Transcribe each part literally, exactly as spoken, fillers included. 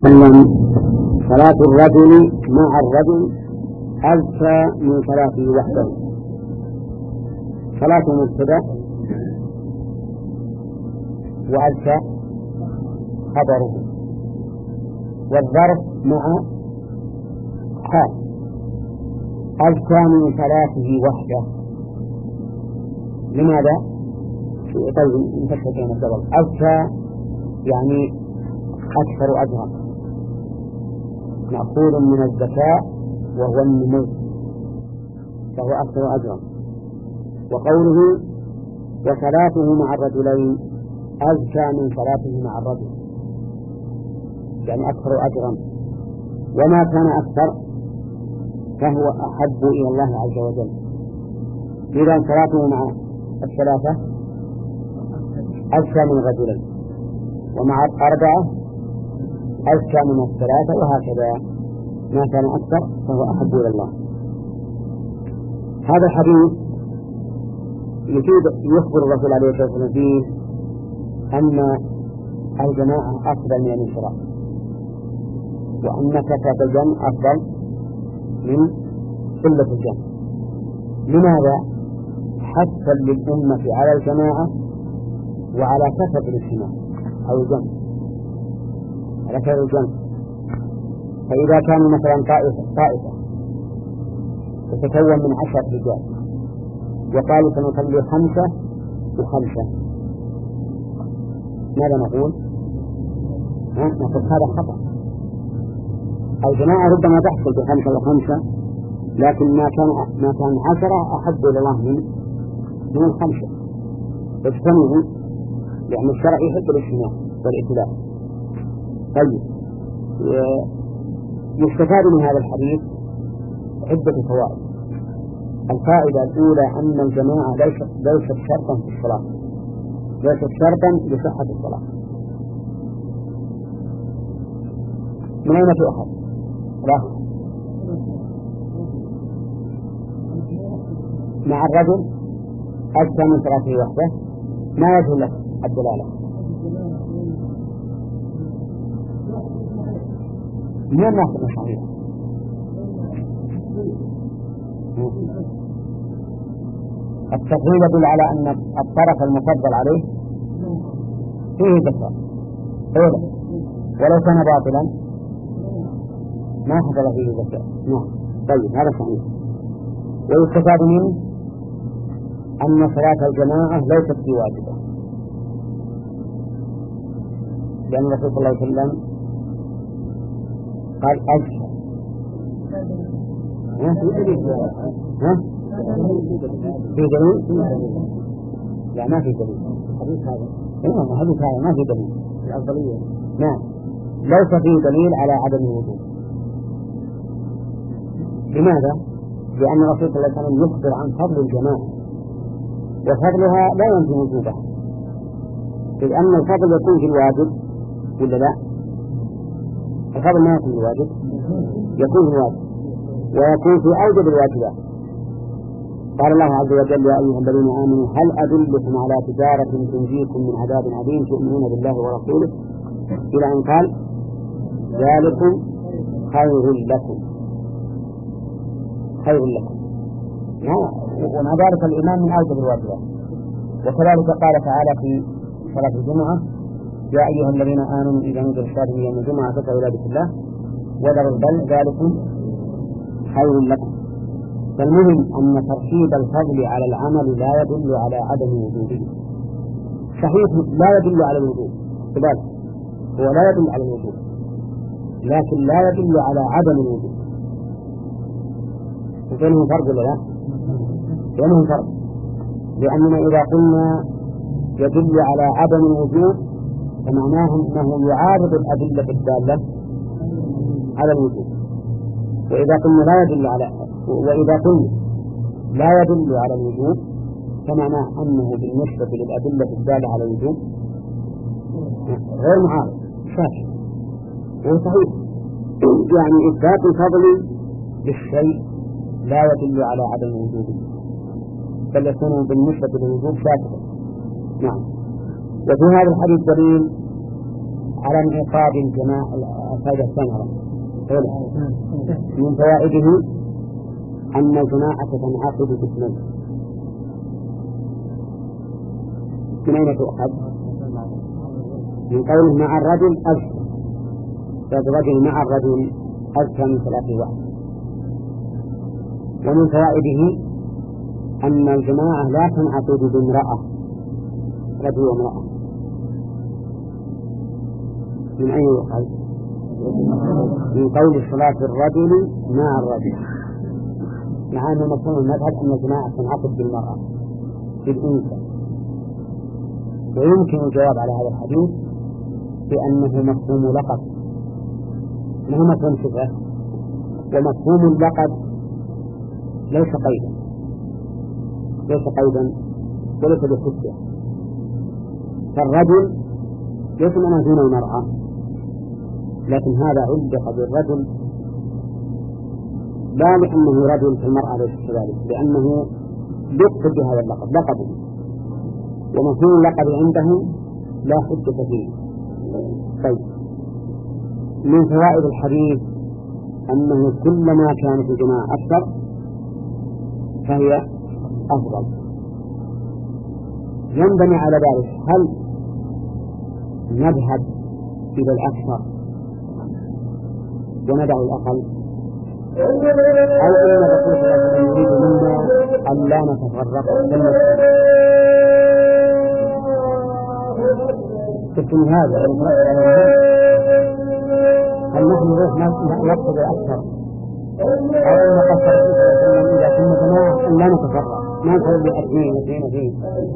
صلاة الرجل مع الرجل أزكى من صلاته وحده. صلاة مبتدأ وأزكى خبره، والظرف مع حال أزكى من صلاته وحده. لماذا؟ طيب نفسر الجواب. أزكى يعني أكثر أجرا، مأخوذ من الزكاة وهو النمو، فهو أكثر أجرا. وقوله وصلاته مع الرجلين أزكى من صلاته مع الرجل، يعني أكثر أجرا. وما كان أكثر فهو أحب إلى الله عز وجل. إذا صلاته مع الثلاثة أزكى من الرجلين، ومع الأربعة أزكى من الثلاثة، وهكذا ما كان أكثر فهو أحب إلى الله. هذا الحديث يفيد يخبر الرسول عليه الصلاة والسلام فيه أن الجماعة أفضل من الانفراد، وأن كثرة الجمع أفضل من قلة الجمع. لماذا؟ حثا للأمة على الجماعة وعلى كثرة الاجتماع أو الجمع، على كثرة الجمع. فإذا كان مثلا طائفة طائفة تتكون من عشرة رجال وقالوا سنصلي خمسة وخمسة، ماذا نقول؟ نقول هذا خطأ. الجماعة ربما تحصل بخمسة وخمسة، لكن ما كان ما كان عشرة أحب إلى الله من من الخمسة. اجتمعوا لأن الشرع يحب الاجتماع والائتلاف. طيب، يستفاد من هذا الحديث عدة فوائد. الفائدة الأولى أن الجماعة ليست ليست شرطا في الصلاة، ليست شرطا لصحة الصلاة. من أين تؤخذ؟ لا، مع الرجل أزكى من صلاته وحده. ما يجوز لك الدلالة؟ من الناس المشاهير التفضيل يدل على أن الطرف المفضل عليه فيه ذكر، ولو كان باطلا ما حصل فيه ذكر. نعم. طيب، هذا صحيح. ويستفاد منه أن صلاة الجماعة ليست بواجبة، لأن الرسول صلى الله عليه وسلم قال أجل. ها؟ ها؟ في دليل؟ لا، ما في دليل. حديث هذا حديث هذا ما في دليل. الأفضلية نعم، ليس فيه دليل على عدم الوجوب. لماذا؟ لأن الرسول صلى الله عليه وسلم يخبر عن فضل الجماعة، وفضلها لا ينفي وجوبها، إذ أن الفضل يكون في الواجب ولا لا؟ الفضل ما يكون في الواجب، يكون في الواجب ويكون في أوجب الواجبات. قال الله عز وجل يا أيها الذين آمنوا هل أدلكم على تجارة تنجيكم من عذاب أليم تؤمنون بالله ورسوله، إلى أن قال ذلكم خير لكم، خير لكم. ومع ذلك الإيمان من أوجب الواجبات. وكذلك قال تعالى في صلاة الجمعة يا أيها الذين آمنوا إذا نزل الصلاة يوم الجمعة فاسعوا إلى ذكر الله وذروا البيع ذلكم خير لكم. فالمهم أن ترتيب الفضل على العمل لا يدل على عدم وجوده. صحيح لا يدل على الوجوب، بل هو لا يدل على الوجوب، لكن لا يدل على عدم الوجوب. وبينهم فرق ولا لا؟ بينهم فرق، لأننا إذا قلنا يدل على عدم الوجوب فمعناه أنه يعارض الأدلة الدالة على الوجوب. وإذا قلنا لا يدل على وإذا قلنا لا يدل على الوجوب فمعناه أنه بالنسبة للأدلة الدالة على الوجوب غير معارض، شاك. وصحيح يعني إثبات الفضل بالشيء لا يدل على عدم وجوده، بل يكون بالنسبة للوجوب شاكا. نعم. وفي هذا الحديث دليل على انعقاد الجماعة الفائدة الثانية. من فوائده أن الجماعة تنعقد باثنين. من أين تؤخذ؟ من قوله مع الرجل أزكى، فالرجل مع الرجل أزكى من ثلاثة واحد. ومن فوائده أن الجماعة لا تنعقد بامرأة، رجل وامرأة. من أين يؤخذ؟ من قول صلاة الرجل مع الرجل، مع أن مفهوم المذهب أن الجماعة تنعقد بالمرأة بالأنثى. ويمكن الجواب على هذا الحديث بأنه مفهوم لقب، ما هو مفهوم صفة، ومفهوم اللقب ليس قيدا، ليس قيدا وليس بحجة. فالرجل ليس من دون المرأة، لكن هذا علق بالرجل لا لأنه رجل فالمرأة ليس كذلك، لأنه يقصد بهذا اللقب لقبه، ومفهوم اللقب عنده لا حجة فيه. طيب، من فوائد الحديث أنه كلما كانت الجماعة أكثر فهي أفضل. ينبني على ذلك هل نذهب إلى الأكثر وندع الأقل، أو إن الرسول صلى الله عليه وسلم يريد منا أن لا نتفرق في هذا؟ هل نحن نقصد الأكثر أو أن نقصر إذا كنا جماعة أن لا نتفرق ما نقول بأثنين اثنين اثنين؟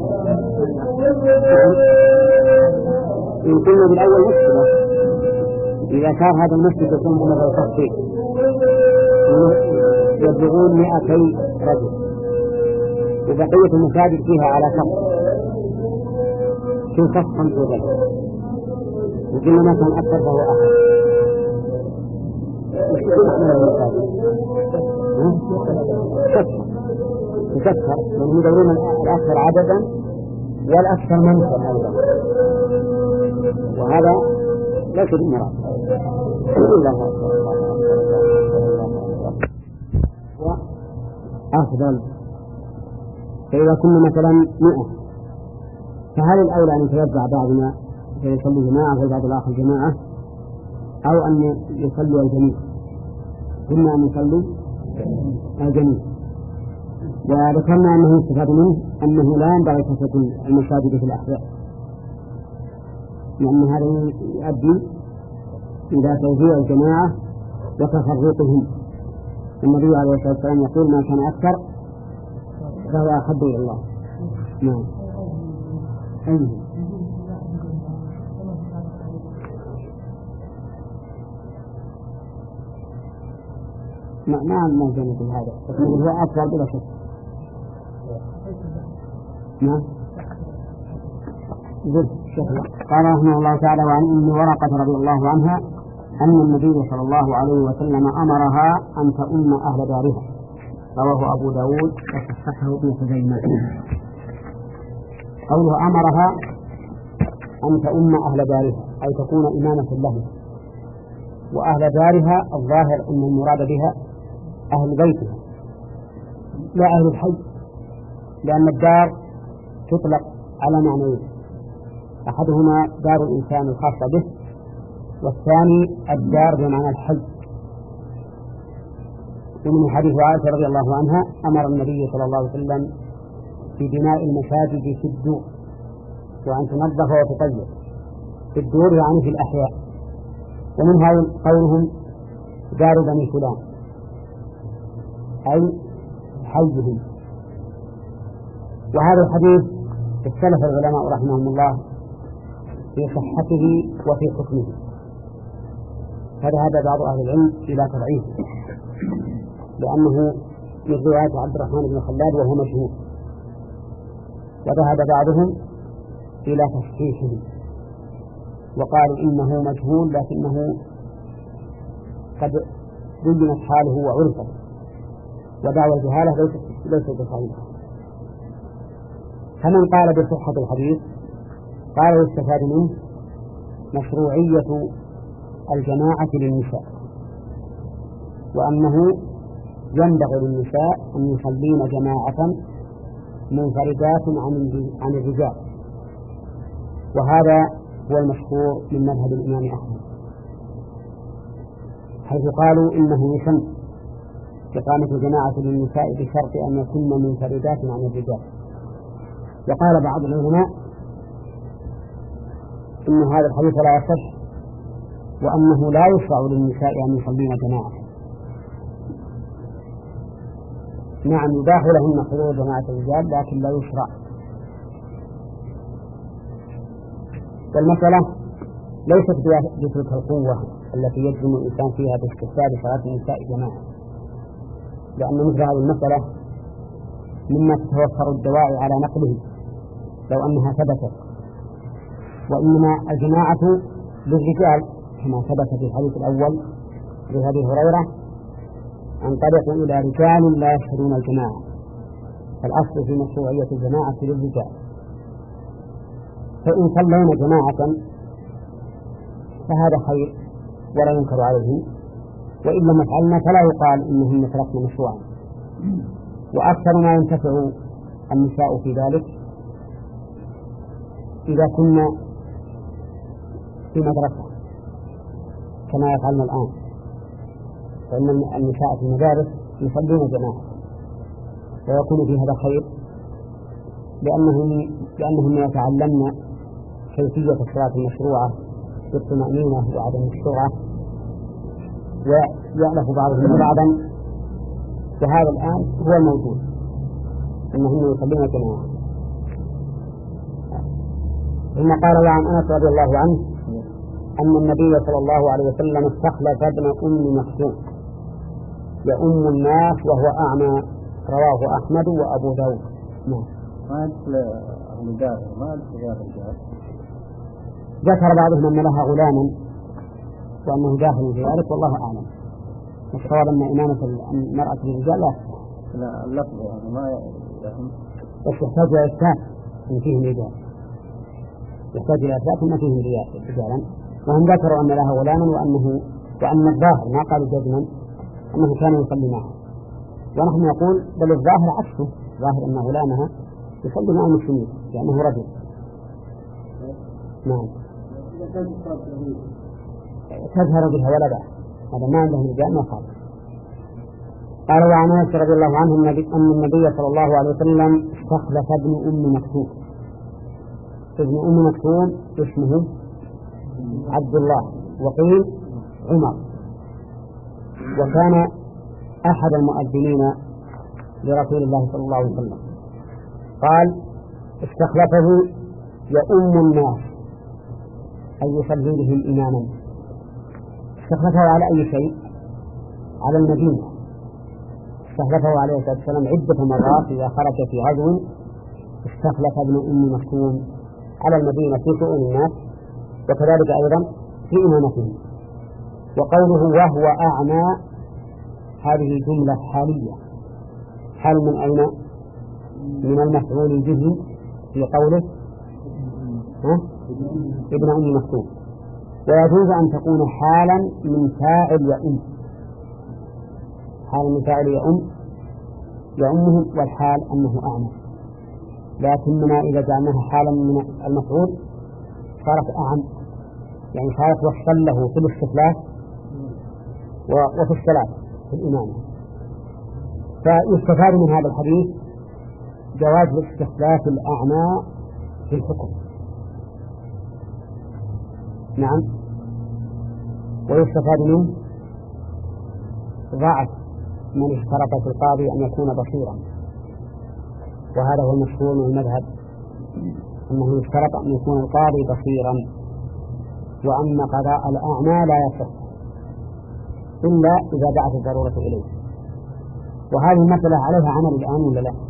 إن كنا بالأول مشكلة، إذا كان هذا المسجد يكون بنظر التخطيط يبلغون مئتي رجل وبقية المساجد فيها على صف، كل صف خمس رجل، وكل ما كان أكثر فهو أحد. وشكل أحمد المساجد تكثر لأنهم يدورون الأكثر عددا والأكثر منفعا أيضا، وهذا ليس بالمراد. أفضل. فإذا كنا مثلا مئة فهل الأولى أن يتوزع بعضنا فيصلي جماعة وبعض الآخر جماعة، أو أن يصلي الجميع؟ قلنا أن يصلي الجميع، وذكرنا أنه يستفاد منه أنه لا ينبغي كثرة المساجد في الأحياء، لأن هذا يؤدي إلى توزيع الجماعة وتفرقهم. النبي عليه الصلاة والسلام يقول ما كان أكثر فهو أحب إلى الله. نعم. أيه. ما ما ما جنب هذا، لكن هو أفضل بلا شك. نعم. قال رحمه الله تعالى: وعن أم ورقة رضي الله عنها أن النبي صلى الله عليه وسلم أمرها أن تؤم أهل دارها. رواه أبو داود وصححه ابن خزيمة. قوله أمرها أن تؤم أهل دارها أي تكون إمامة لهم، وأهل دارها الظاهر أن المراد بها أهل بيتها لا أهل الحي، لأن الدار تطلق على معنيين: أحدهما دار الإنسان الخاصة به، والثاني الدار بمعنى الحي. ومن حديث عائشة رضي الله عنها أمر النبي صلى الله عليه وسلم ببناء المساجد في الدور، وأن تنظف وتطيب. في الدور يعني في الأحياء، ومنها قولهم دار بني فلان أي حيهم. وهذا الحديث اختلف العلماء رحمهم الله في صحته وفي حكمه، فذهب بعض أهل العلم إلى تضعيفه لأنه من رواية عبد الرحمن بن خلاد وهو مشهور، وذهب بعضهم إلى تصحيحه وقالوا إنه مجهول لكنه قد بينت حاله وعرفت، ودعوى الجهالة ليس بصحيحة. فمن قال بصحة الحديث قال يستفاد منه مشروعية الجماعة للنساء، وأنه ينبغي للنساء أن يصلين جماعة منفردات عن الرجال، وهذا هو المشهور من مذهب الإمام أحمد، حيث قالوا إنه يسن إقامة جماعة للنساء بشرط أن يكن منفردات عن الرجال. وقال بعض العلماء إن هذا الحديث لا يصح، وأنه لا يشرع للنساء أن يصلين جماعة. نعم يباح لهن حضور جماعة الرجال لكن لا يشرع. والمسألة ليست بتلك القوة التي يجزم الإنسان فيها باستحباب صلاة النساء جماعة، لأن مثل هذه المسألة مما تتوفر الدواعي على نقله لو أنها ثبتت، وإنما الجماعة للرجال كما ثبت في الحديث الأول لأبي هريرة: انطلقوا إلى رجال لا يشهدون الجماعة. فالأصل في مشروعية الجماعة للرجال، فإن صلينا جماعة فهذا خير ولا ينكر عليه، وإن لم يفعلنا فلا يقال إنهن تركن مشروعا. وأكثر ما ينتفع النساء في ذلك إذا كنا في مدرسة كما يفعلنا الآن، فإن النساء في المدارس يصلون جماعة ويكون في هذا خير، لأنهم لأنهم يتعلمن كيفية الصلاة المشروعة بالطمأنينة وعدم السرعة، ويعرف بعضهم بعضا. وهذا الآن هو الموجود، أنهم يصلون جماعة. ثم قال عن أنس رضي الله عنه أن النبي صلى الله عليه وسلم استخلف ابن أم مكتوم يؤم الناس وهو أعمى، رواه أحمد وأبو داود. نعم. ما يدخل الرجال ما يدخل الرجال. ذكر بعضهم أن لها غلاما وأنه داخل في ذلك، والله أعلم. الصواب أن إمامة المرأة للرجال لا تصح. لا اللفظ يعني ما يهم. بس يحتاج إلى إثبات أن فيهم رجال، يحتاج إلى إثبات أن فيهم رجالا. وهم ذكروا أن لها غلاما وأنه وأن الظاهر ما قالوا جزما أنه كان يصلي معها، ونحن نقول بل الظاهر عكسه، ظاهر أن غلامها يصلي مع المسلمين لأنه رجل. نعم. تظهر بها ولدا، هذا ما عنده رجال ما قال. قال وعن أنس رضي الله عنه أن النبي صلى الله عليه وسلم استخلف ابن أم مكتوم. ابن أم مكتوم اسمه عبد الله وقيل عمر، وكان أحد المؤذنين لرسول الله صلى الله عليه وسلم. قال استخلفه يؤم الناس أي يصلي بهم إماما. استخلفه على أي شيء؟ على المدينة. استخلفه عليه الصلاة والسلام عدة مرات إذا خرج في غزو، استخلف ابن أم مكتوم على المدينة في شؤون الناس، وكذلك أيضا في إمامتهم. وقوله وهو أعمى هذه جملة حالية، حال من أين؟ من المفعول به في قوله ها؟ ابن أم مكتوم. ويجوز أن تكون حالا من فاعل يؤم، حال من فاعل يؤم يؤمه، والحال أنه أعمى. لكننا إذا جعلناها حالا من المفعول صارت أعم، يعني صارت وصفا له في الاستخلاف وفي الصلاة في الإمامة. فيستفاد من هذا الحديث جواز الاستخلاف الأعمى في الحكم. نعم. ويستفاد منه ضعف من اشترط في القاضي أن يكون بصيرا، وهذا هو المشهور من المذهب أنه يشترط أن يكون القاضي بصيرا، وأن قضاء الأعمى لا يصح إلا إذا دعت الضرورة إليه. وهذه المسألة عليها عمل الآن ولا لا؟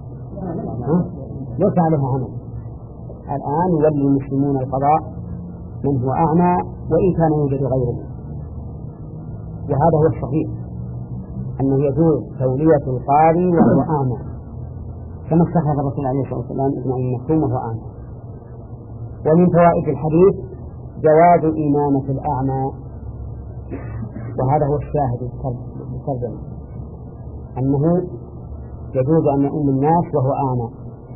ليس عليها عمل الآن. يولي المسلمون القضاء من هو أعمى وإن كان يوجد غيره، وهذا هو الصحيح أنه يجوز تولية القاضي وهو أعمى، كما استخلف الرسول عليه الصلاة والسلام ابن أم مكتوم وهو أعمى. ومن فوائد الحديث جواز إمامة الأعمى، وهذا هو الشاهد الترجمة، أنه يجوز أن يؤم الناس وهو أعمى،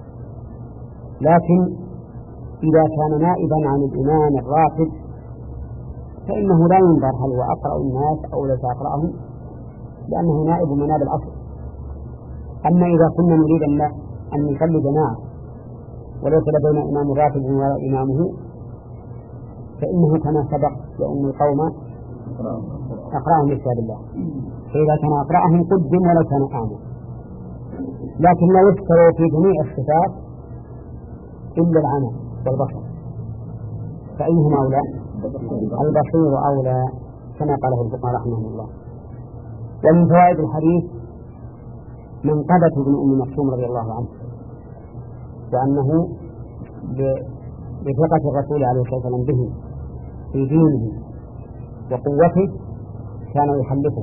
لكن إذا كان نائبا عن الإمام الراتب فإنه لا ينظر هل هو أقرأ الناس أو ليس أقرأهم، لأنه نائب من نائب الأصل. أما إذا كنا نريد أن نصلي جماعة وليس لدينا إمام راتب ولا إمامه، فإنه كما سبق يؤم القوم أقرأهم لكتاب الله، فإذا كان أقرأهم قدم ولو كان أعمى. لكن لا يذكر في جميع الصفات إلا العمى والبصر، فأيهما أولى؟ البصير أولى، كما قاله الفقهاء رحمه الله. ومن فوائد الحديث منقبة ابن أم مكتوم رضي الله عنه، وأنه بثقة الرسول عليه الصلاة والسلام به في دينه وقوته كان يحلفه.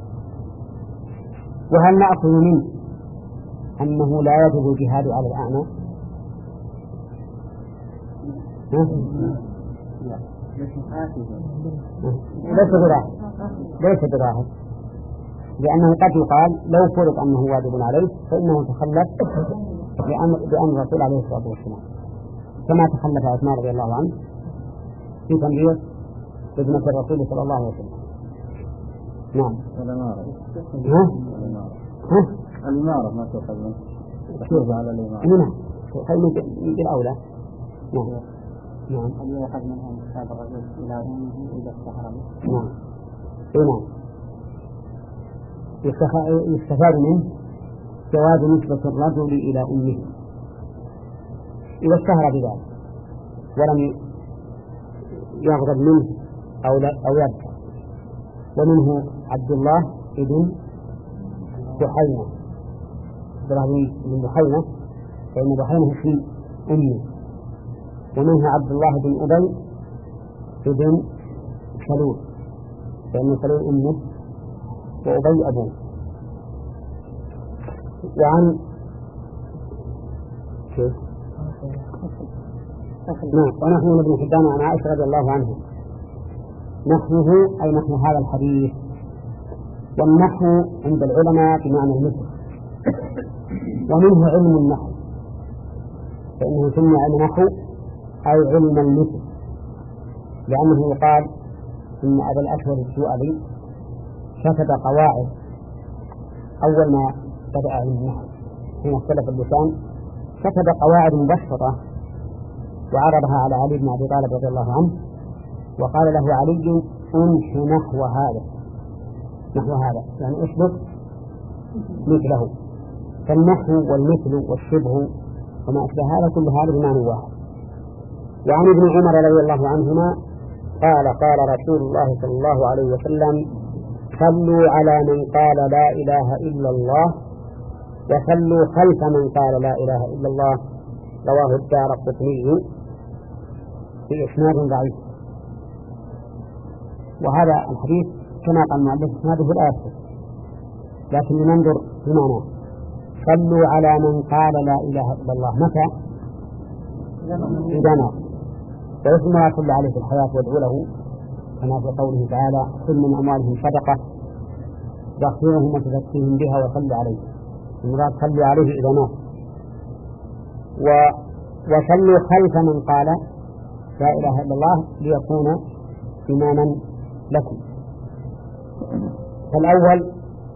وهل نأخذ منه أنه لا يجب الجهاد على الأعمى؟ ليس براهب ليس براهب لأنه قد يقال لو فرض أنه واجب عليه فإنه تخلف بأمر الرسول عليه الصلاة والسلام، كما تخلف عثمان رضي الله عنه في تنبيه ابنة الرسول صلى الله عليه وسلم. نعم. الإمارة ها؟ ها؟ الإمارة ما تؤخذ منه على الإمارة. نعم. خلينا بالأولى. نعم. نعم. هل يؤخذ منها انتساب الرجل إلى أمه إذا استحر به؟ نعم. نعم. يستفاد منه جواز نسبة الرجل إلى أمه إذا اشتهر بذلك ولم يغضب منه أو لا أو يبكى. ومنه عبد الله ابن بحينة، إبراهيم بن بحينة، فإن بحينة في أمه. ومنه عبد الله بن أبي ابن سلول، فإن سلول أمه وأبي أبوه. وعن كيف؟ نعم. ونحن ابن حبان عن عائشة رضي الله عنها نحوه أي نحو هذا الحديث. والنحو عند العلماء بمعنى المثل، ومنه علم النحو، فإنه سمي علم نحو أي علم المثل، لأنه يقال إن أبا الأسود السؤالي كتب قواعد أول ما بدأ علم النحو حين اختلف اللسان، كتب قواعد مبسطة وعرضها على علي بن أبي طالب رضي الله عنه، وقال له علي أنح نحو هذا نحو هذا يعني أسلك مثله. فالنحو والمثل والشبه وما أشبه هذا كل هذا بمعنى واحد. وعن ابن عمر رضي الله عنهما قال قال رسول الله صلى الله عليه وسلم صلوا على من قال لا إله إلا الله وصلوا خلف من قال لا إله إلا الله، رواه الدارقطني في إسناد ضعيف. وهذا الحديث كما قال المؤلف إسناده الآخر، لكن ننظر في معناه. صلوا على من قال لا إله إلا الله متى؟ إذا مات. ويسمى ما صلى عليه في الحياة وادعوا له، كما في قوله تعالى خذ من أموالهم صدقة تغفرهم وتزكيهم بها وصل عليه. المراد صلوا عليه إذا مات. و... وصلوا خلف من قال لا إله إلا الله ليكون إماما لكم. فالأول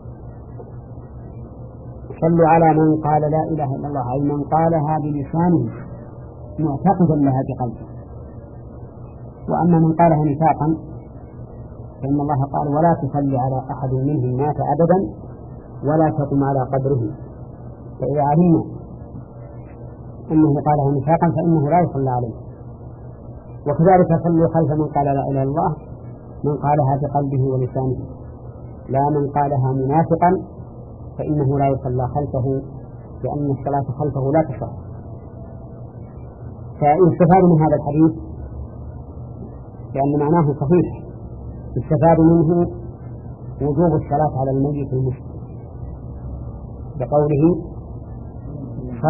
صلوا على من قال لا إله إلا الله أي من قالها بلسانه معتقدا لها بقلبه. وأما من قالها نفاقا فإن الله قال ولا تصلي على أحد منهم مات أبدا ولا تقم على قبره. فإذا علمنا أنه قالها نفاقا فإنه لا يصلى عليه. وكذلك صلوا خلف من قال لا إله إلا الله من قالها بقلبه ولسانه، لا من قالها منافقا فإنه لا يصلى خلفه، لأن الصلاة خلفه لا تصح. فاستفاد من هذا الحديث لأن معناه صحيح، استفاد منه وجوب الصلاة على الميت المسلم بقوله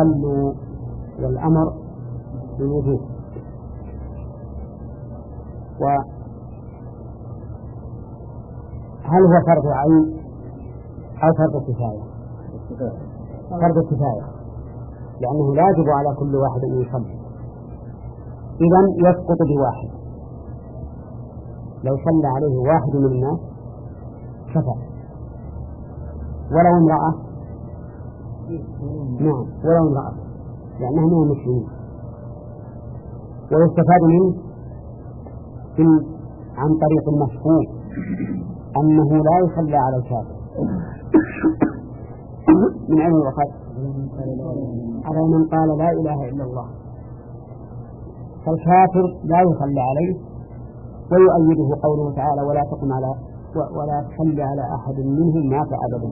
صلوا والأمر بالوجوب. وهل هو فرض عين أو فرض كفاية؟ فرض كفاية، لأنه لا يجب على كل واحد أن يصلي، إذن يسقط بواحد. لو صلى عليه واحد من الناس كفى، ولو امرأة، نعم ولو امرأة، لأنها من المسلمين. ويستفاد منه عن طريق المفهوم أنه لا يصلى على الكافر. من أين الوقت؟ على من قال لا إله إلا الله، فالكافر لا يصلى عليه. ويؤيده قوله تعالى ولا تقم على ولا تصلي على أحد منهم مات أبدا.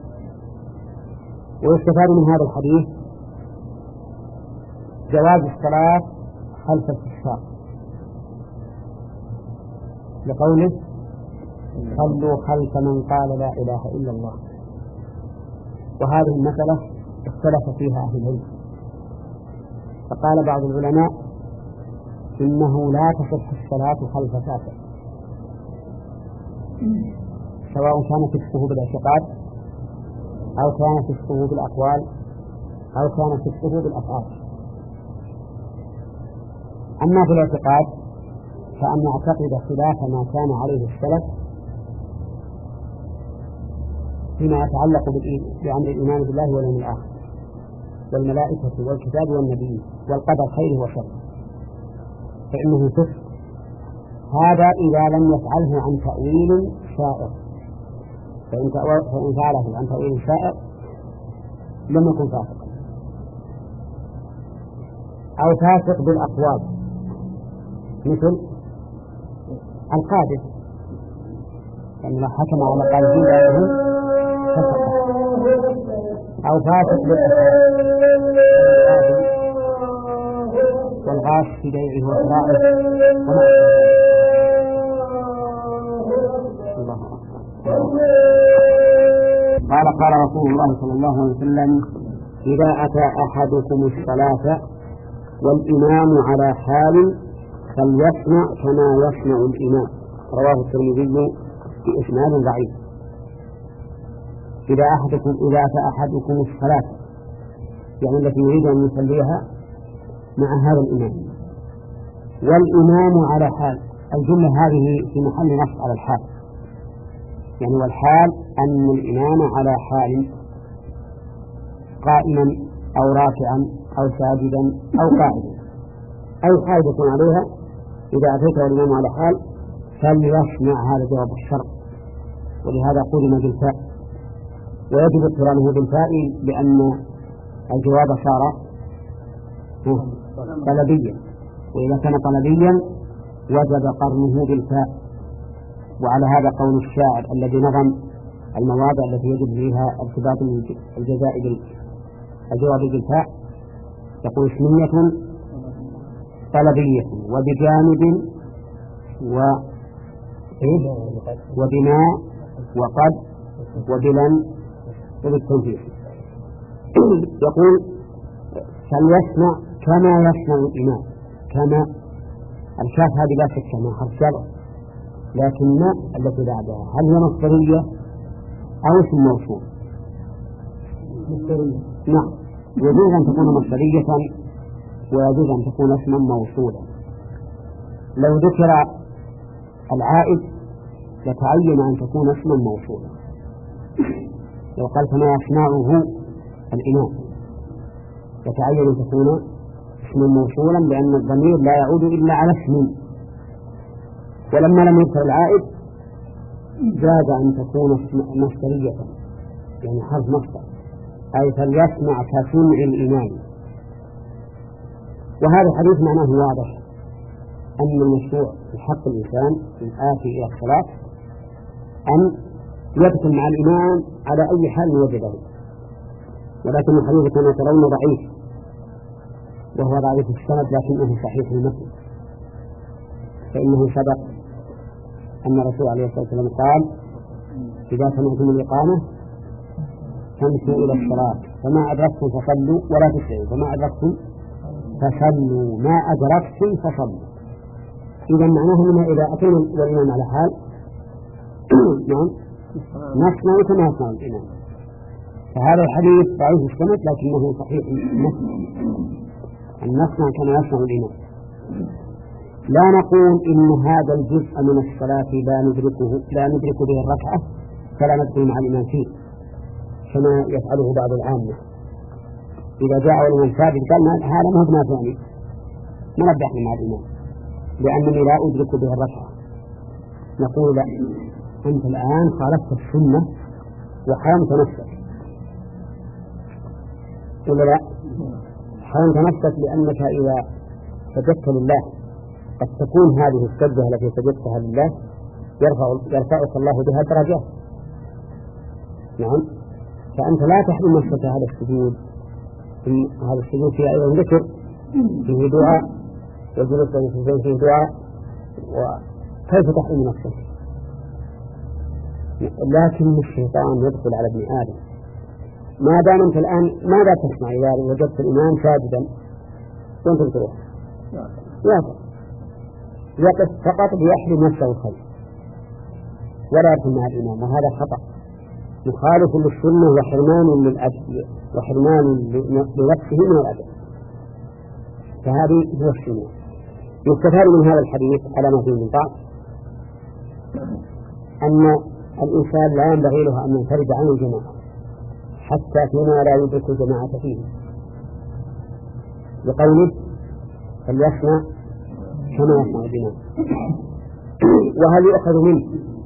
ويستفاد من هذا الحديث جواز الصلاة خلف الكفار، لقوله صلوا خلف من قال لا إله إلا الله. وهذه المسألة اختلف فيها أهل العلم، فقال بعض العلماء إنه لا تصح الصلاة خلف كافر، سواء كان فسقه بالاعتقاد أو كان فسقه بالأقوال أو كان فسقه بالأفعال. أما في الاعتقاد فأن يعتقد خلاف ما كان عليه السلف فيما يتعلق بأمر الإيمان بالله واليوم الآخر والملائكة والكتاب والنبي والقدر خيره وشره، فإنه فسق. هذا إذا لم يفعله عن تأويل شائع، فإن فعله عن تأويل شائع لم يكن فاسقا. أو فاسق بالأقوال مثل القاذف، يعني لو حكم على قاذفين بأنه فسق. أو فاسق بالأفعال والغاش في بيعه وشرائه وما الله أكبر. قال قال رسول الله صلى الله عليه وسلم إذا أتى أحدكم الصلاة والإمام على حال فليسمع كما يسمع الإمام، رواه الترمذي بإسناد ضعيف. إذا أحدكم إذا أتى أحدكم الصلاة يعني التي يريد أن يصليها مع هذا الإمام، والإمام على حال، الجملة هذه في محل نص على الحال، يعني والحال أن الإمام على حال قائما أو راكعا أو ساجدا أو قاعدا، أي حال يكون عليها. إذا أتيت الإمام على حال فليسمع، هذا جواب الشرط، ولهذا قدم بالفاء، ويجب اقترانه بالفاء لأن الجواب صار طلبيا، وإذا كان طلبيا وجب قرنه بالفاء. وعلى هذا قول الشاعر الذي نظم المواضع التي يجب فيها ارتباط الجزاء بالجواب بالفاء، يقول اسمية طلبية وبجانب وبناء وقد وبلن وبالتنفيذ. يقول فليسمع كما يسمع الإمام، كما الكاف هذه لا شك أنها حرف جر، لكن التي بعدها هل هي مصدرية أو اسم موصول؟ مصدرية. نعم، يجوز أن تكون مصدرية ويجوز أن تكون اسما موصولا. لو ذكر العائد لتعين أن تكون اسما موصولا، لو قال كما يسمعه الإمام يتعين أن تكون اسما موصولا، لأن الضمير لا يعود إلا على اسم. ولما لم يذكر العائد جاز أن تكون مصدرية، يعني حرف مصدر، أي فليسمع كسمع الإمام. وهذا الحديث معناه واضح أن المشروع في حق الإنسان الآتي إلى الصلاة أن يدخل مع الإمام على أي حال وجده، ولكن الحديث كما ترون ضعيف، وهو ضعيف السند لكنه صحيح المتن، فإنه سبق أن الرسول عليه الصلاة والسلام قال إذا سمعتم الإقامة فامشوا إلى الصلاة فما أدركتم فصلوا ولا تسرعوا، فما أدركتم فصلوا ما أدركتم فصلوا. إذا معناه أننا إذا أتينا والإمام على حال نعم نصنع كما يصنع الإمام. فهذا الحديث ضعيف السند لكنه صحيح النصنع أن نصنع كما يصنع الإمام. لا نقول إن هذا الجزء من الصلاة لا ندركه لا ندرك به الركعة فلا ندخل مع الإمام فيه كما يفعله بعض العامة. إذا جاء الإمام ثابت قال هذا ما هو نافعني ما نبدأ مع الإمام لأنني لا أدرك به الركعة. نقول لا، أنت الآن خالفت السنة وحرمت نفسك ولا لا؟ حرمت نفسك لأنك إذا سجدت لله قد تكون هذه السجدة التي سجدتها لله يرفع يرفعك الله بها درجات. نعم، فأنت لا تحرم نفسك هذا السجود. هذا السجود فيه أيضا ذكر، فيه دعاء، وجلس فيه دعاء، وكيف تحرم نفسك؟ لكن الشيطان يدخل على ابن آدم. ما دام أنت الآن ماذا تصنع إذا وجدت الإمام ساجدا وأنت تروح؟ يقف يقف فقط ليحرم نفسه الخير ولا يدخل مع الإمام، وهذا خطأ مخالف للسنة وحرمان للأجل وحرمان لنفسه من الأجل. فهذه هو السنة. يستفاد من هذا الحديث على ما فيه من طاعة أن الإنسان لا ينبغي له أن ينفرد عن الجماعة حتى فيما لا يدرك الجماعة فيه، لقوله فليصنع كما يصنع الإمام. وهل يؤخذ منه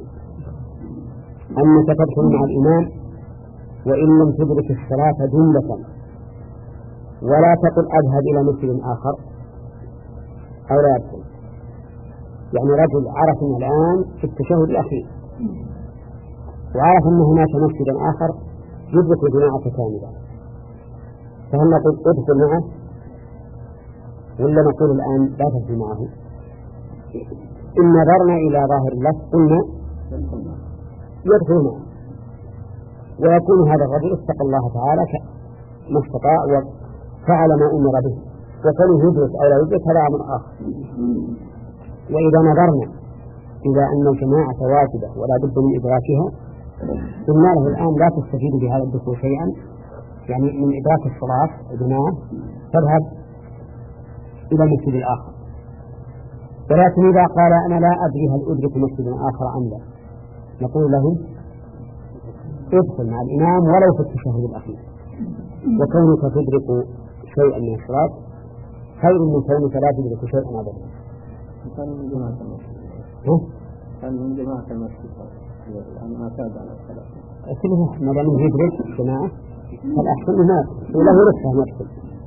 أنك تدخل مع الإمام وإن لم تدرك الصلاة جملة ولا تقل أذهب إلى مسجد آخر أو لا يدخل؟ يعني رجل عرف أن الآن في التشهد الأخير وعرف أن هناك مسجدا آخر يدرك الجماعة كاملة، فهل نقول ادخل معه ولا نقول الآن لا تدخل معه؟ إن نظرنا إلى ظاهر اللفظ قلنا يدخل معه، ويكون هذا الرجل اتقى الله تعالى ما استطاع وفعل ما أمر به، وكان يدرك أو لا يدرك هذا أمر آخر. وإذا نظرنا إلى أن الجماعة واجبة ولا بد من إدراكها قلنا له الآن لا تستفيد بهذا الدخول شيئا، يعني من إدراك الصلاة الجماعة تذهب إلى المسجد الآخر. ولكن إذا قال أنا لا أدري هل أدرك مسجدا آخر أم لا نقول له ادخل مع الإمام ولو في التشهد الأخير، وكونك تدرك شيئا من الصلاة خير من كونك لا تدرك شيئا أبدا. كان من جماعة المسجد كان من جماعة المسجد أنا أعتاد على الصلاة كله ما دام يدرك الجماعة فالأحسن ما يدخل وله رفعه ما يدخل.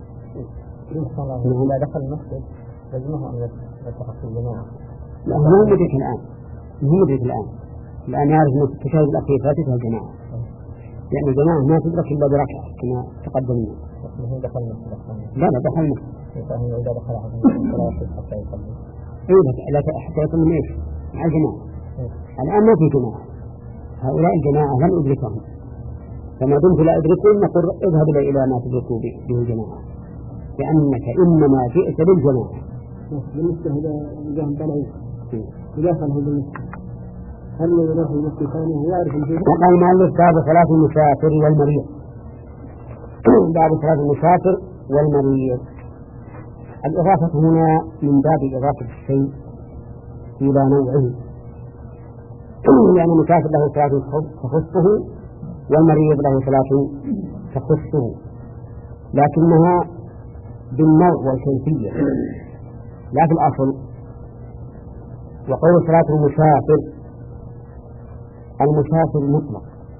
إذا دخل المسجد لازمه أن يتحق الجماعة. لا هو مدرك الآن هو مدرك الآن الآن يعرف أن التشهد الأخير فاتتها الجماعة، لأن الجماعة ما تدرك إلا بركعة كما تقدمنا. هو دخل المسجد لا لا دخل المسجد فهو إذا دخل على الصلاة حتى يصلي إيه لا حتى يصلي إيش مع الجماعة. الآن ما في جماعة، هؤلاء الجماعة لم أدركهم، فما دمت لا أدركهم نقول اذهب إلى ما تدركوا به الجماعة، لأنك إنما جئت للجماعة. بالنسبة إلى جهة بلعي يدخله بالنسبة هل يروح المسجد ثاني يعرف الجهة؟ وقال المؤلف باب صلاة المسافر والمريض. باب صلاة المسافر والمريض. الإضافة هنا من باب إضافة الشيء إلى نوعه، لأن المسافر له صلاة تخصه والمريض له صلاة تخصه، لكنها بالنوع والكيفية لا في الأصل. وقول صلاة المسافر المسافر مطلق،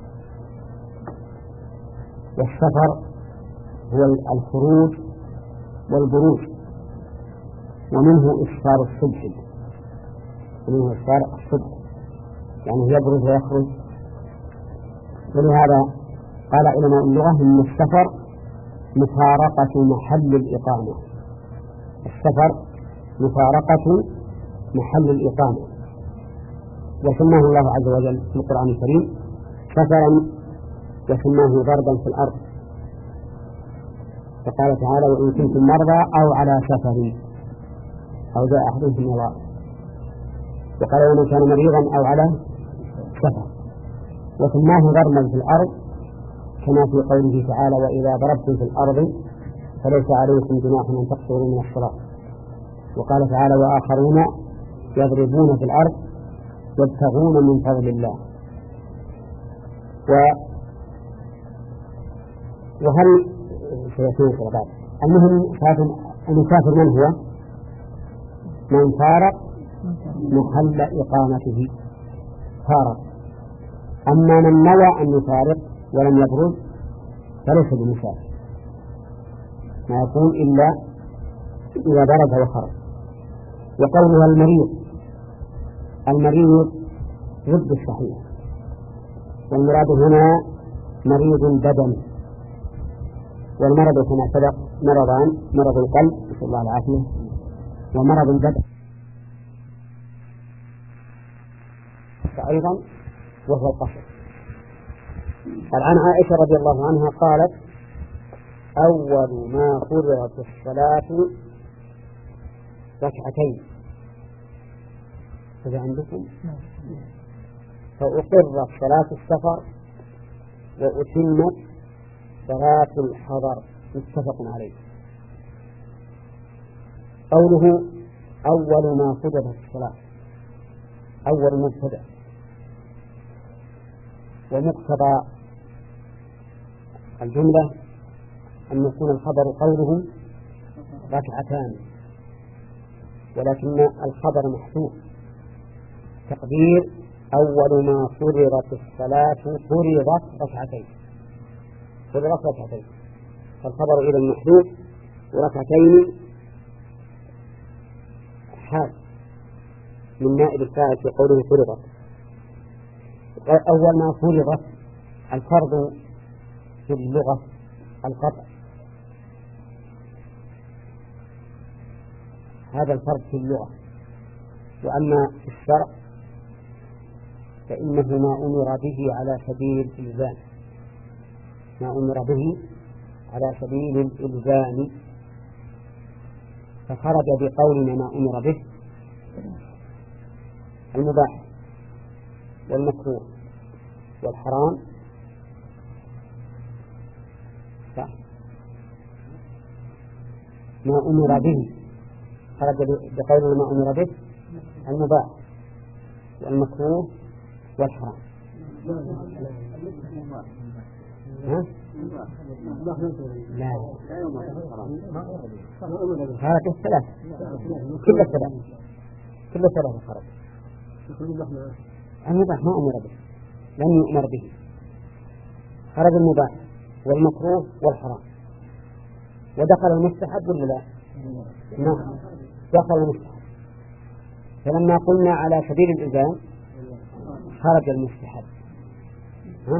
والسفر هو الخروج والبروج، ومنه إسفار الصبح ومنه إسفار الصبح يعني يبرز ويخرج. ولهذا قال علماء اللغة إن السفر مفارقة محل الإقامة، السفر مفارقة محل الإقامة، وسماه الله عز وجل في القرآن الكريم سفرا وسماه ضربا في الأرض، فقال تعالى وإن كنتم مرضى أو على سفر أو جاء أحدهم من الله وقال ومن كان مريضا أو على سفر، وسماه ضرما في الأرض كما في قوله تعالى وإذا ضربتم في الأرض فليس عليكم جناح أن تقصروا من الصلاة. وقال تعالى وآخرون يضربون في الأرض يبتغون من فضل الله. و وهل سيكون بعد المهم المسافر من هو؟ من فارق محل إقامته فارق. أما من نوى أن يفارق ولم يبرز فليس بمسافر، ما يكون إلا إذا برز وخرج. وقولها المريض، المريض ضد الصحيح، والمراد هنا مريض البدن، والمرض كما سبق مرضان، مرض القلب نسأل الله العافية ومرض البدن أيضا وهو القصر. قال عن عائشة رضي الله عنها قالت أول ما فرضت الصلاة ركعتين، هذا عندكم؟ فأقرت صلاة السفر وأتمت صلاة الحضر، متفق عليه. قوله أول ما فرضت الصلاة، أول مبتدأ، ومقتضى الجملة أن يكون الخبر قوله ركعتان، ولكن الخبر محذوف، تقدير أول ما فرضت الصلاة فرضت ركعتين، فرضت ركعتين، فالخبر إلى المحذوف وركعتين حال من نائب الفاعل في قوله فرضت. أول ما فرضت، الفرض في اللغة القطع، هذا الفرض في اللغة. وأما في الشرع فإنه ما أمر به على سبيل الإلزام، ما أمر به على سبيل الإلزام، فخرج بقولنا ما أمر به المباح والمكروه والحرام، ما أمر به خرج بقولنا ما أمر به المباح والمكروه والحرام. ها؟ لا هذا الثلاث كل الثلاث كل الثلاث خرج. المباح ما أمر به، لم يؤمر به، خرج المباح والمكروه والحرام، ودخل المستحب ولا لا؟ نعم دخل المستحب. فلما قلنا على سبيل الإلزام خرج المستحب. ها؟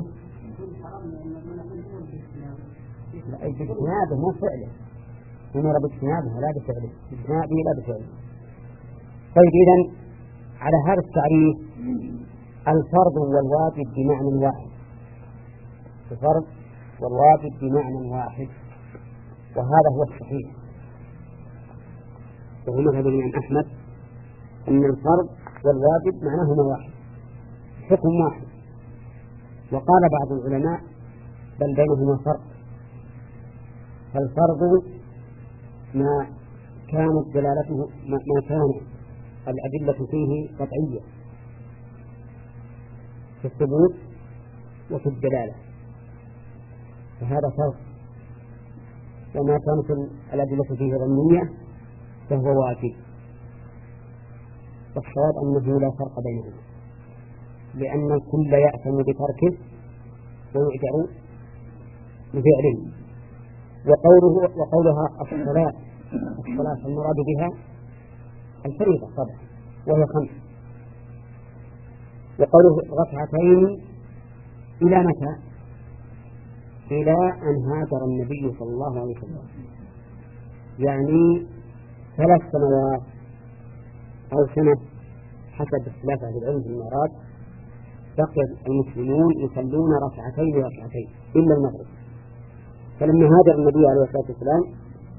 لا باجتنابه مو فعله، أمر باجتنابه لا بفعله، باجتنابه لا بفعله. طيب إذن على هذا التعريف الفرض والواجب بمعنى واحد، الفرض والواجب بمعنى واحد، وهذا هو الصحيح، وهو مذهب الإمام أحمد أن الفرض والواجب معناهما واحد، حكم واحد. وقال بعض العلماء بل بينهما فرق، فالفرض ما كانت دلالته ما كانت الأدلة فيه قطعية في الثبوت وفي الدلالة، فهذا فرق. وما كانت الأدلة فيه ظنية فهو واجب. والصواب أنه لا فرق بينهما، لأن الكل يأثم بتركه ويؤجر بفعله. وقوله وقولها الصلاة، الصلاة المراد بها الفريضة طبعا وهي خمس. وقوله ركعتين إلى متى؟ إلى أن هاجر النبي صلى الله عليه وسلم، يعني ثلاث سنوات أو سنة حسب اختلاف أهل العلم في الميراث. بقي المسلمون يصلون ركعتين وركعتين إلا المغرب. فلما هاجر النبي عليه الصلاة والسلام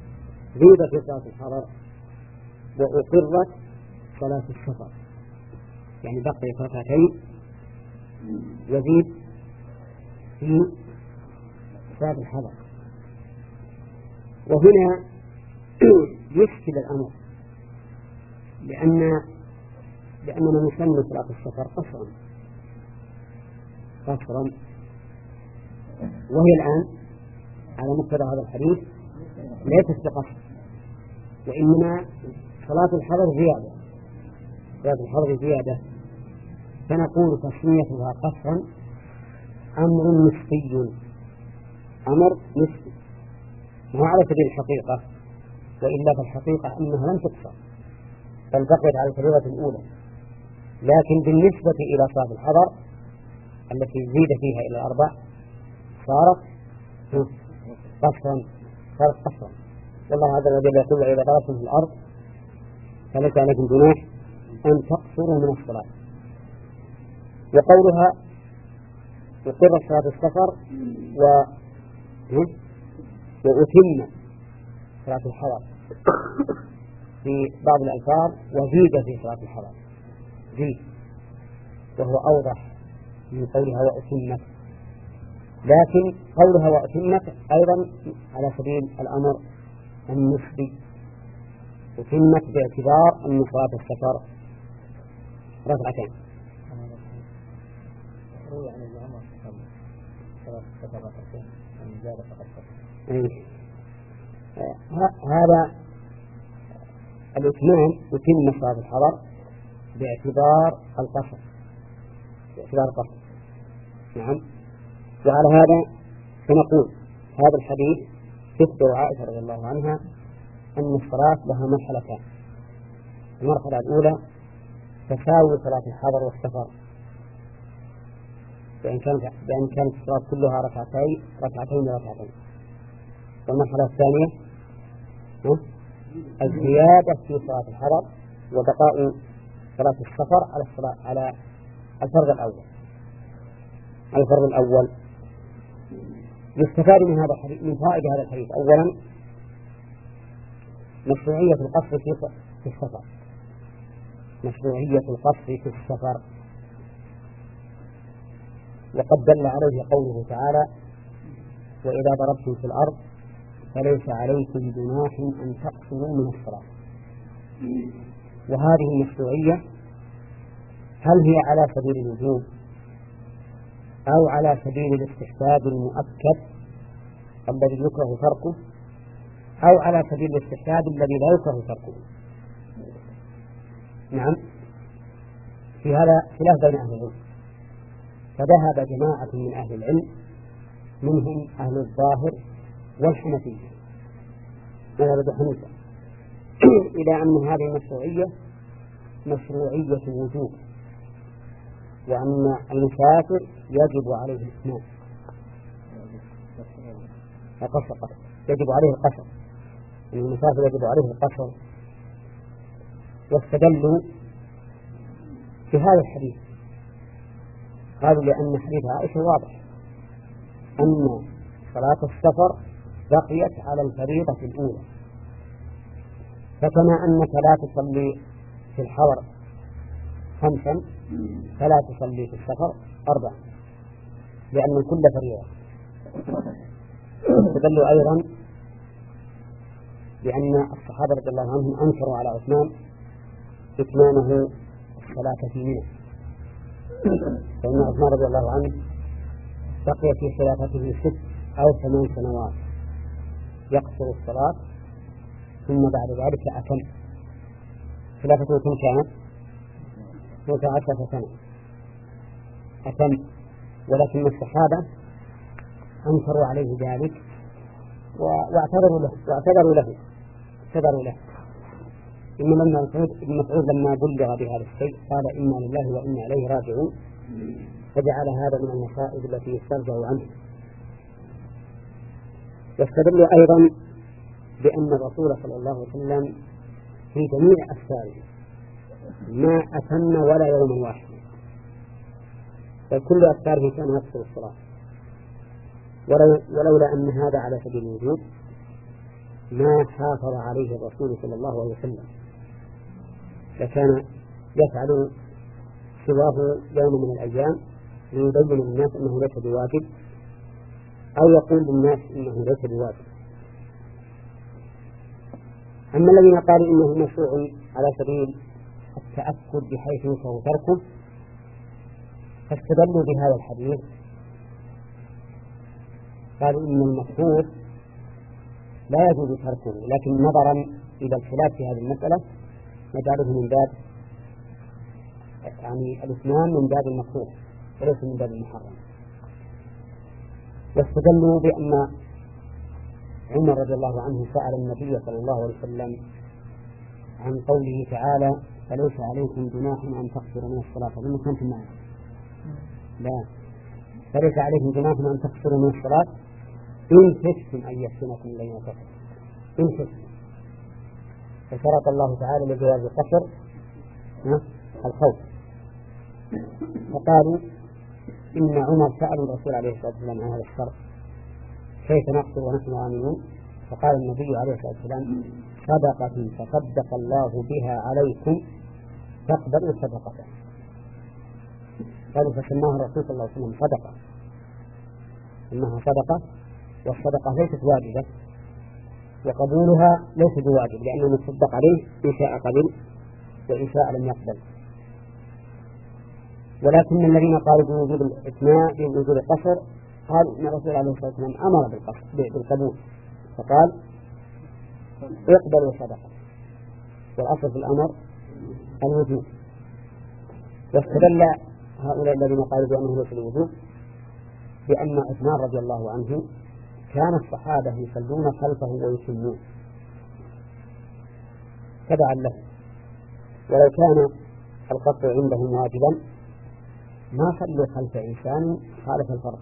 زيد في صلاة الحضر وأقرت صلاة السفر، يعني بقيت ركعتين يزيد في صلاة الحضر. وهنا يشكل الأمر لأن لأننا نسمي صلاة السفر قصرا قصرا وهي الآن على مقتضى هذا الحديث ليست بقصر، وإنما صلاة الحضر زيادة صلاة الحضر زيادة فنقول تسميتها قصرا أمر نسبي أمر نسبي مو على سبيل الحقيقة، وإلا فالحقيقة أنها لم تقصر بل بقيت على الفريضة الأولى، لكن بالنسبة إلى صلاة الحضر التي زيد فيها إلى أربع صارت قصرا صارت قصرا. والله عز وجل يقول إذا ضربتم في الأرض فليس عليكم جناح أن تقصروا من الصلاة. وقولها يقر صلاة السفر و وأتم صلاة الحضر في بعض الألفاظ وزيد في صلاة الحضر زيد، وهو أوضح من قولها وأتمت، لكن قولها وأتمت أيضا على سبيل الأمر النسبي، أتمت باعتبار أن صلاة السفر ركعتين. هذا الإتمام يتم صلاة الحضر باعتبار القصر باعتبار القصر نعم. وعلى هذا سنقول هذا الحديث تخبر عائشة رضي الله عنها أن الصلاة لها مرحلتان. المرحلة الأولى تساوي صلاة الحضر والسفر بأن كانت بأن كانت الصلاة كلها ركعتين ركعتين ركعتين. والمرحلة الثانية الزيادة في صلاة الحضر وبقاء صلاة السفر على الصلاة على الفرض الأول. الفرض الأول يستفاد من هذا الحديث من فائدة هذا الحديث أولا مشروعية القصر في السفر مشروعية القصر في السفر وقد دل عليه قوله تعالى وإذا ضربتم في الأرض فليس عليكم جناح أن تقصروا من الصلاة. وهذه المشروعية هل هي على سبيل الوجوب أو على سبيل الاستحباب المؤكد الذي يكره تركه أو على سبيل الاستحباب الذي لا يكره تركه؟ نعم، في هذا خلاف بين أهل العلم. فذهب جماعة من أهل العلم منهم أهل الظاهر والحنفية مذهب أبي حنيفة إلى أن هذه المشروعية مشروعية وجوب، وأن المسافر يجب عليه الإتمام القصر يجب عليه القصر أن المسافر يجب عليه القصر. واستدلوا في هذا الحديث قالوا لأن حديث عائشة واضح أن صلاة السفر بقيت على الفريضة الأولى، فكما أنك لا تصلي في الحضر خمسا فلا تصلي في السفر أربعا لأن كل فريضة. استدلوا أيضا بأن الصحابة رضي الله عنهم أنكروا على عثمان إتمامه الصلاة في منى، فإن عثمان رضي الله عنه بقي في خلافته ست أو ثمان سنوات يقصر الصلاة ثم بعد ذلك أتم. خلافته كم كانت؟ اثنتا عشرة سنة أتم، ولكن الصحابة أنكروا عليه ذلك واعتذروا له واعتذروا له اعتذروا له. إن لما ابن مسعود لما بلغ بهذا الشيء قال إنا لله وإنا إليه راجعون، فجعل هذا من المصائب التي يسترجع عنه. يستدل أيضا بأن الرسول صلى الله عليه وسلم في جميع أسفاره ما أتم ولا يوم واحد، بل كل أسفاره كان يقصر الصلاة، ولو ولولا أن هذا على سبيل الوجوب ما حافظ عليه الرسول صلى الله عليه وسلم، لكان يفعل سواه يوم من الأيام ليبين للناس أنه ليس بواجب، أو يقول للناس أنه ليس بواجب. أما الذين قالوا إنه مشروع على سبيل التأكد بحيث يكره تركه فاستدلوا بهذا الحديث، قالوا إن المفروض لا يجوز تركه، لكن نظرا إلى الخلاف في هذه المسألة نجعله من باب يعني الإثنان من باب المكروه وليس من باب المحرم. واستدلوا بأن عمر رضي الله عنه سأل النبي صلى الله عليه وسلم عن قوله تعالى فليس عليكم جناح أن تقصروا من الصلاة، فإن كنتم معنا لا فليس عليكم جناح أن تقصروا من الصلاة إن خفتم أن يفتنكم الذين كفروا، إن خفتم، فشرط الله تعالى لجواز القصر الخوف. فقالوا إن عمر سأل الرسول عليه الصلاة والسلام عن هذا الشرط كيف نقصر ونحن آمنون، فقال النبي عليه الصلاة والسلام صدقة تصدق الله بها عليكم تقبلوا صدقته. قالوا فسماها الرسول صلى الله عليه وسلم صدقة، إنها صدقة، والصدقة ليست واجبة وقبولها ليس بواجب، لأنه متصدق عليه إن شاء قبل وإن شاء لم يقبل. ولكن الذين قالوا بوجود الإثناء بوجود القصر قالوا إن الرسول عليه الصلاة والسلام أمر بالقصر بالقبول فقال اقبلوا صدقة، والأصل في الأمر الوجوب. واستدل هؤلاء الذين قالوا بأنه ليس الوجوب بأن عثمان رضي الله عنه كان الصحابة يصلون خلفه ويسمون تبعا له، ولو كان القصر عندهم واجبا ما صلوا خلف إنسان خالف الفرض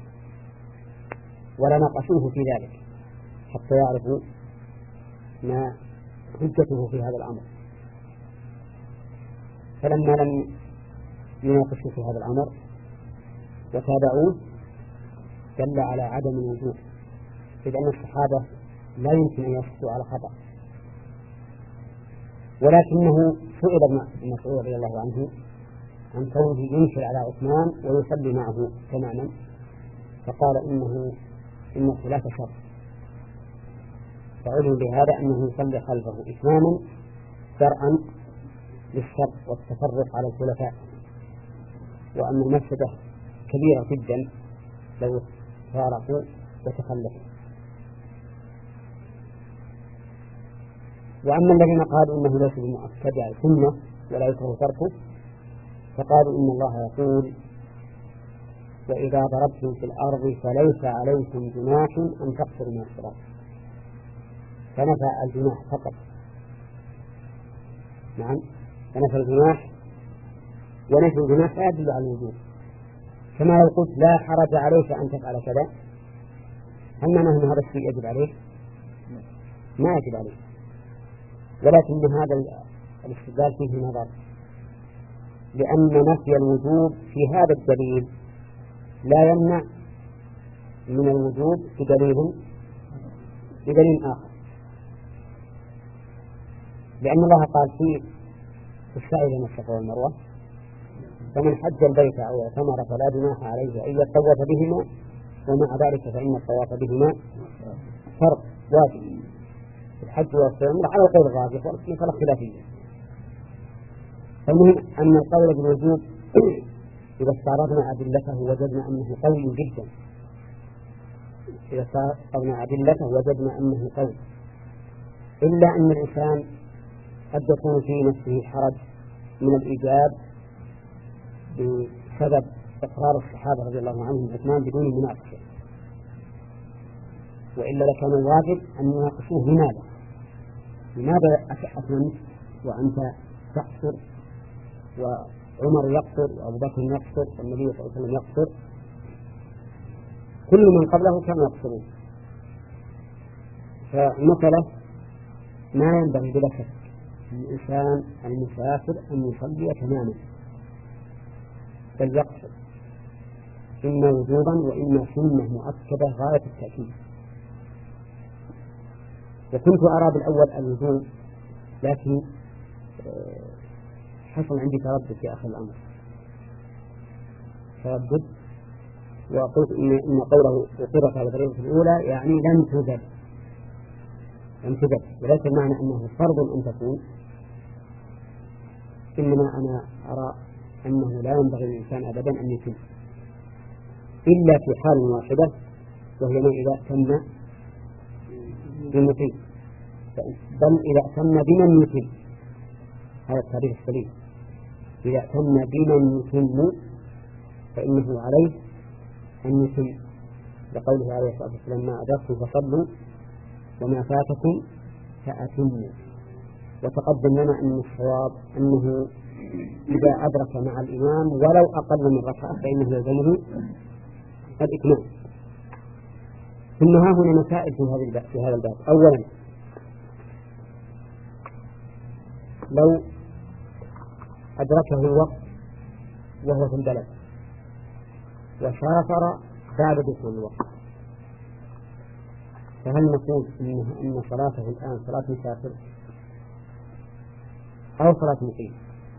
ولا ناقشوه في ذلك حتى يعرفوا ما حجته في هذا الأمر. فلما لم يناقشوا في هذا الأمر وتابعوه دل على عدم الوجوب، إذ أن الصحابة لا يمكن أن يسكتوا على خطأ. ولكنه سئل ابن مسعود رضي الله عنه عن كونه ينكر على عثمان ويصلي معه تماما، فقال إنه إن الخلاف شر، فعلم بهذا أنه يصلي خلفه إتماما درءا للشر والتفرق على الخلفاء، وأن المفسدة كبيرة جدا لو فارقوا وتخلفوا. وأما الذين قالوا إنه ليس بمؤكد على السنة ولا يكره تركه فقالوا إن الله يقول وإذا ضربتم في الأرض فليس عليكم جناح أن تقصروا من الصلاة، فنفى الجناح فقط. نعم، فنفى الجناح، ونفي الجناح لا يدل على الوجوب، كما لو قلت لا حرج عليك أن تفعل كذا، هل معنى أن هذا الشيء يجب عليه؟ ما يجب عليه، ولكن هذا الاستدلال فيه نظر، لأن نفي الوجوب في هذا الدليل لا يمنع من الوجوب بدليل بدليل آخر، لأن الله قال في السعي بين الصفا والمروة فمن حج البيت أو اعتمر فلا جناح عليه أن يطوف بهما، ومع ذلك فإن الطواف بهما فرض واجب في الحج والعمرة على القول الراجح والمسألة خلافية. فالمهم أن القول بالوجوب إذا استعرضنا أدلته وجدنا أنه قوي جدا، إذا استعرضنا أدلته وجدنا أنه قوي، إلا أن الإنسان قد يكون في نفسه حرج من الإيجاب بسبب إقرار الصحابة رضي الله عنهم عثمان بدون مناقشة، وإلا لكان الواجب أن يناقشوه لماذا لماذا أتمنت وأنت تقصر وعمر يقصر وأبو بكر يقصر والنبي صلى الله عليه وسلم يقصر، كل من قبله كانوا يقصرون. فمثلا ما ينبغي بلا شك الإنسان المسافر أن يصلي تماما، بل يقصر إما وجوبا وإما سنة مؤكدة غاية التأكيد. وكنت أرى بالأول الوجوب، لكن حصل عندي تردد في آخر الأمر التردد. وقلت إن, إن قوله أقرت على الفريضة الأولى يعني لم تزد لم تزد وليس المعنى أنه فرض أن تكون، إنما أنا أرى أنه لا ينبغي للإنسان أبدا أن يتم إلا في حال واحدة، وهي ما إذا تم بمتم، بل إذا تم بمن يتم. هذا التعريف السليم. إذا تم بمن يتم فإنه عليه أن يتم، لقوله عليه الصلاة والسلام ما أدركتم فصلوا وما فاتكم فأتموا. وتقدم لنا أن الصواب أنه إذا أدرك مع الإمام ولو أقل من ركعة فإنه يلزمه الإتمام. ثم ها هنا مسائل في هذا الباب. في هذا الباب أولا، لو أدركه الوقت وهو في البلد وسافر بعد دخول الوقت، فهل نقول إن صلاته الآن صلاة مسافر أو صلاة مقيم؟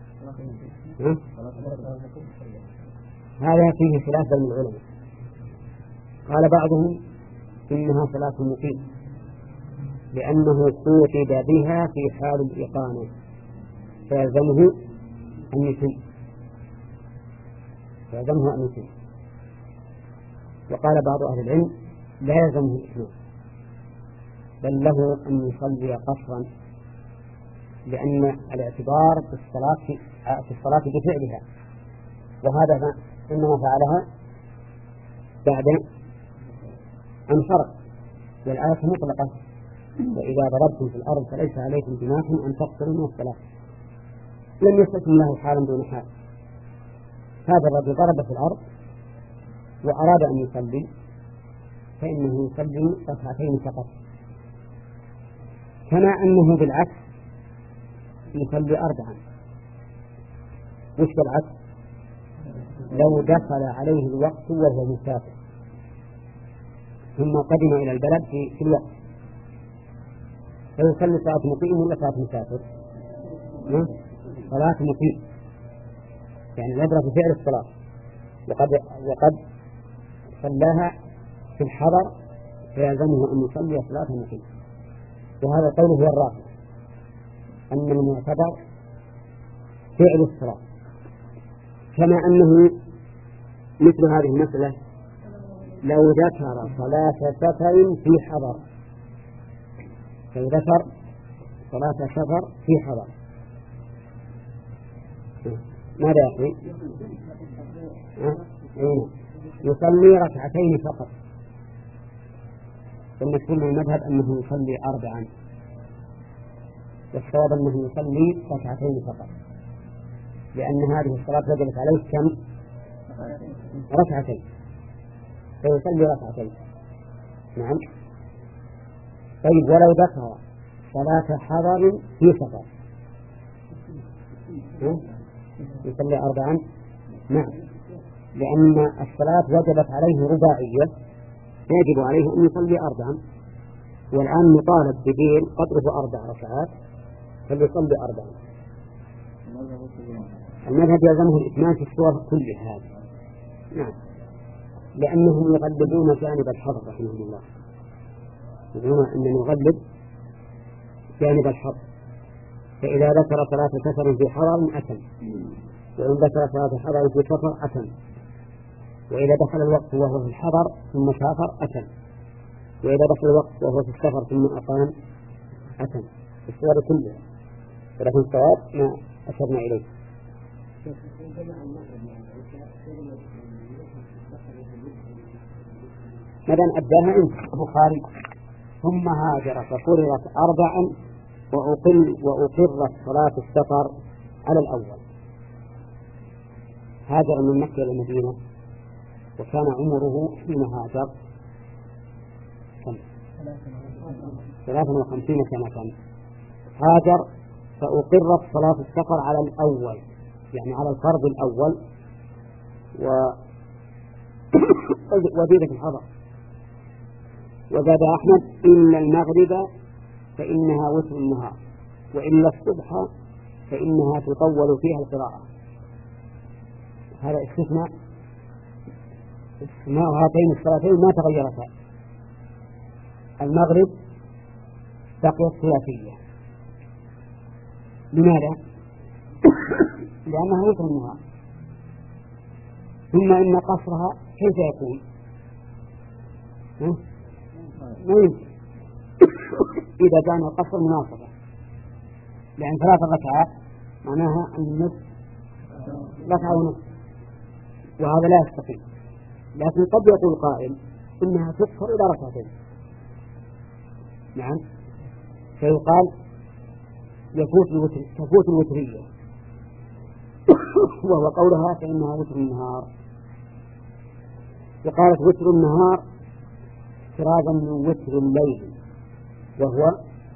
هذا فيه خلاف بين العلماء. قال بعضهم إنها صلاة مقيم لأنه قوتب بها في حال الإقامة فيلزمه أن يتم فيلزمه أن يتم. وقال بعض أهل العلم لا يلزمه الإتمام، بل له أن يصلي قصرا، لأن الاعتبار في الصلاة في الصلاة بفعلها، وهذا ما إنما فعلها بعد أن فرق. والآية مطلقة وإذا ضربتم في الأرض فليس عليكم جناح أن تقصروا من الصلاة. لم يستثن له حالا دون حال. هذا الرجل ضرب في الأرض وأراد أن يصلي فإنه يصلي ركعتين فقط، كما أنه بالعكس يصلي أربعا. وش بالعكس؟ لو دخل عليه الوقت وهو مسافر ثم قدم إلى البلد في, في الوقت فيصلي صلاة مقيم ولا صلاة مسافر؟ صلاة مقيم، يعني يدرك فعل الصلاة وقد وقد صلاها في الحضر فيلزمه أن يصلي صلاة مقيم. وهذا قوله هو الراجح، أن المعتبر فعل الصلاة، كما أنه مثل هذه المسألة لو ذكر صلاة سفر في حضر، لو ذكر صلاة سفر في حضر ماذا يقول؟ يصلي ركعتين فقط. المشهور من المذهب أنه يصلي أربعا، والصواب أنه يصلي ركعتين فقط، لأن هذه الصلاة وجبت عليه كم؟ ركعتين، فيصلي ركعتين. نعم. طيب ولو ذكر صلاة حضر في سفر يصلي أربعا؟ نعم، لأن الصلاة وجبت عليه رباعية يجب عليه أن يصلي أربعا، والآن مطالب بدين قدره أربع ركعات فليصلي أربعا. المذهب يلزمه الإتمام في الصور كلها هذه. نعم، لأنهم يغلبون جانب الحظر رحمه الله، يقولون أن نغلب جانب الحظر، فإذا ذكر صلاة سفر في حضر أتم، وإن ذكر صلاة حضر في سفر أتم، وإذا دخل الوقت وهو في الحضر ثم سافر أتم، وإذا دخل الوقت وهو في السفر ثم أقام أتم، الصور كلها. ولكن الصواب ما أشرنا إليه. ماذا أداها أنت البخاري ثم هاجر ففرضت أربعا وأقل وأقرت صلاة السفر على الأول. هاجر من مكة إلى المدينة وكان عمره حين هاجر كم؟ ثلاثا وخمسين سنة. هاجر فأقرت صلاة السفر على الأول، يعني على الفرض الأول، و وزيد في الحضر. وزاد أحمد إلا المغرب فإنها وتر النهار، وإلا الصبح فإنها تطول فيها القراءة. هذا استثناء اسماء هاتين الصلاتين ما تغيرتا. المغرب بقيت ثلاثية. لماذا؟ لأنها وتر النهار. ثم إن قصرها كيف يكون؟ ما يمكن إذا كان القصر مناسبة، لأن ثلاث ركعات معناها أن النصف ركعة ونصف، وهذا لا يستقيم. لكن قد يقول قائل إنها تقصر إلى ركعتين، نعم، فيقال يفوت الوتر تفوت الوترية وهو قولها فإنها وتر النهار. وقالت وتر النهار افتراضا من وتر الليل، وهو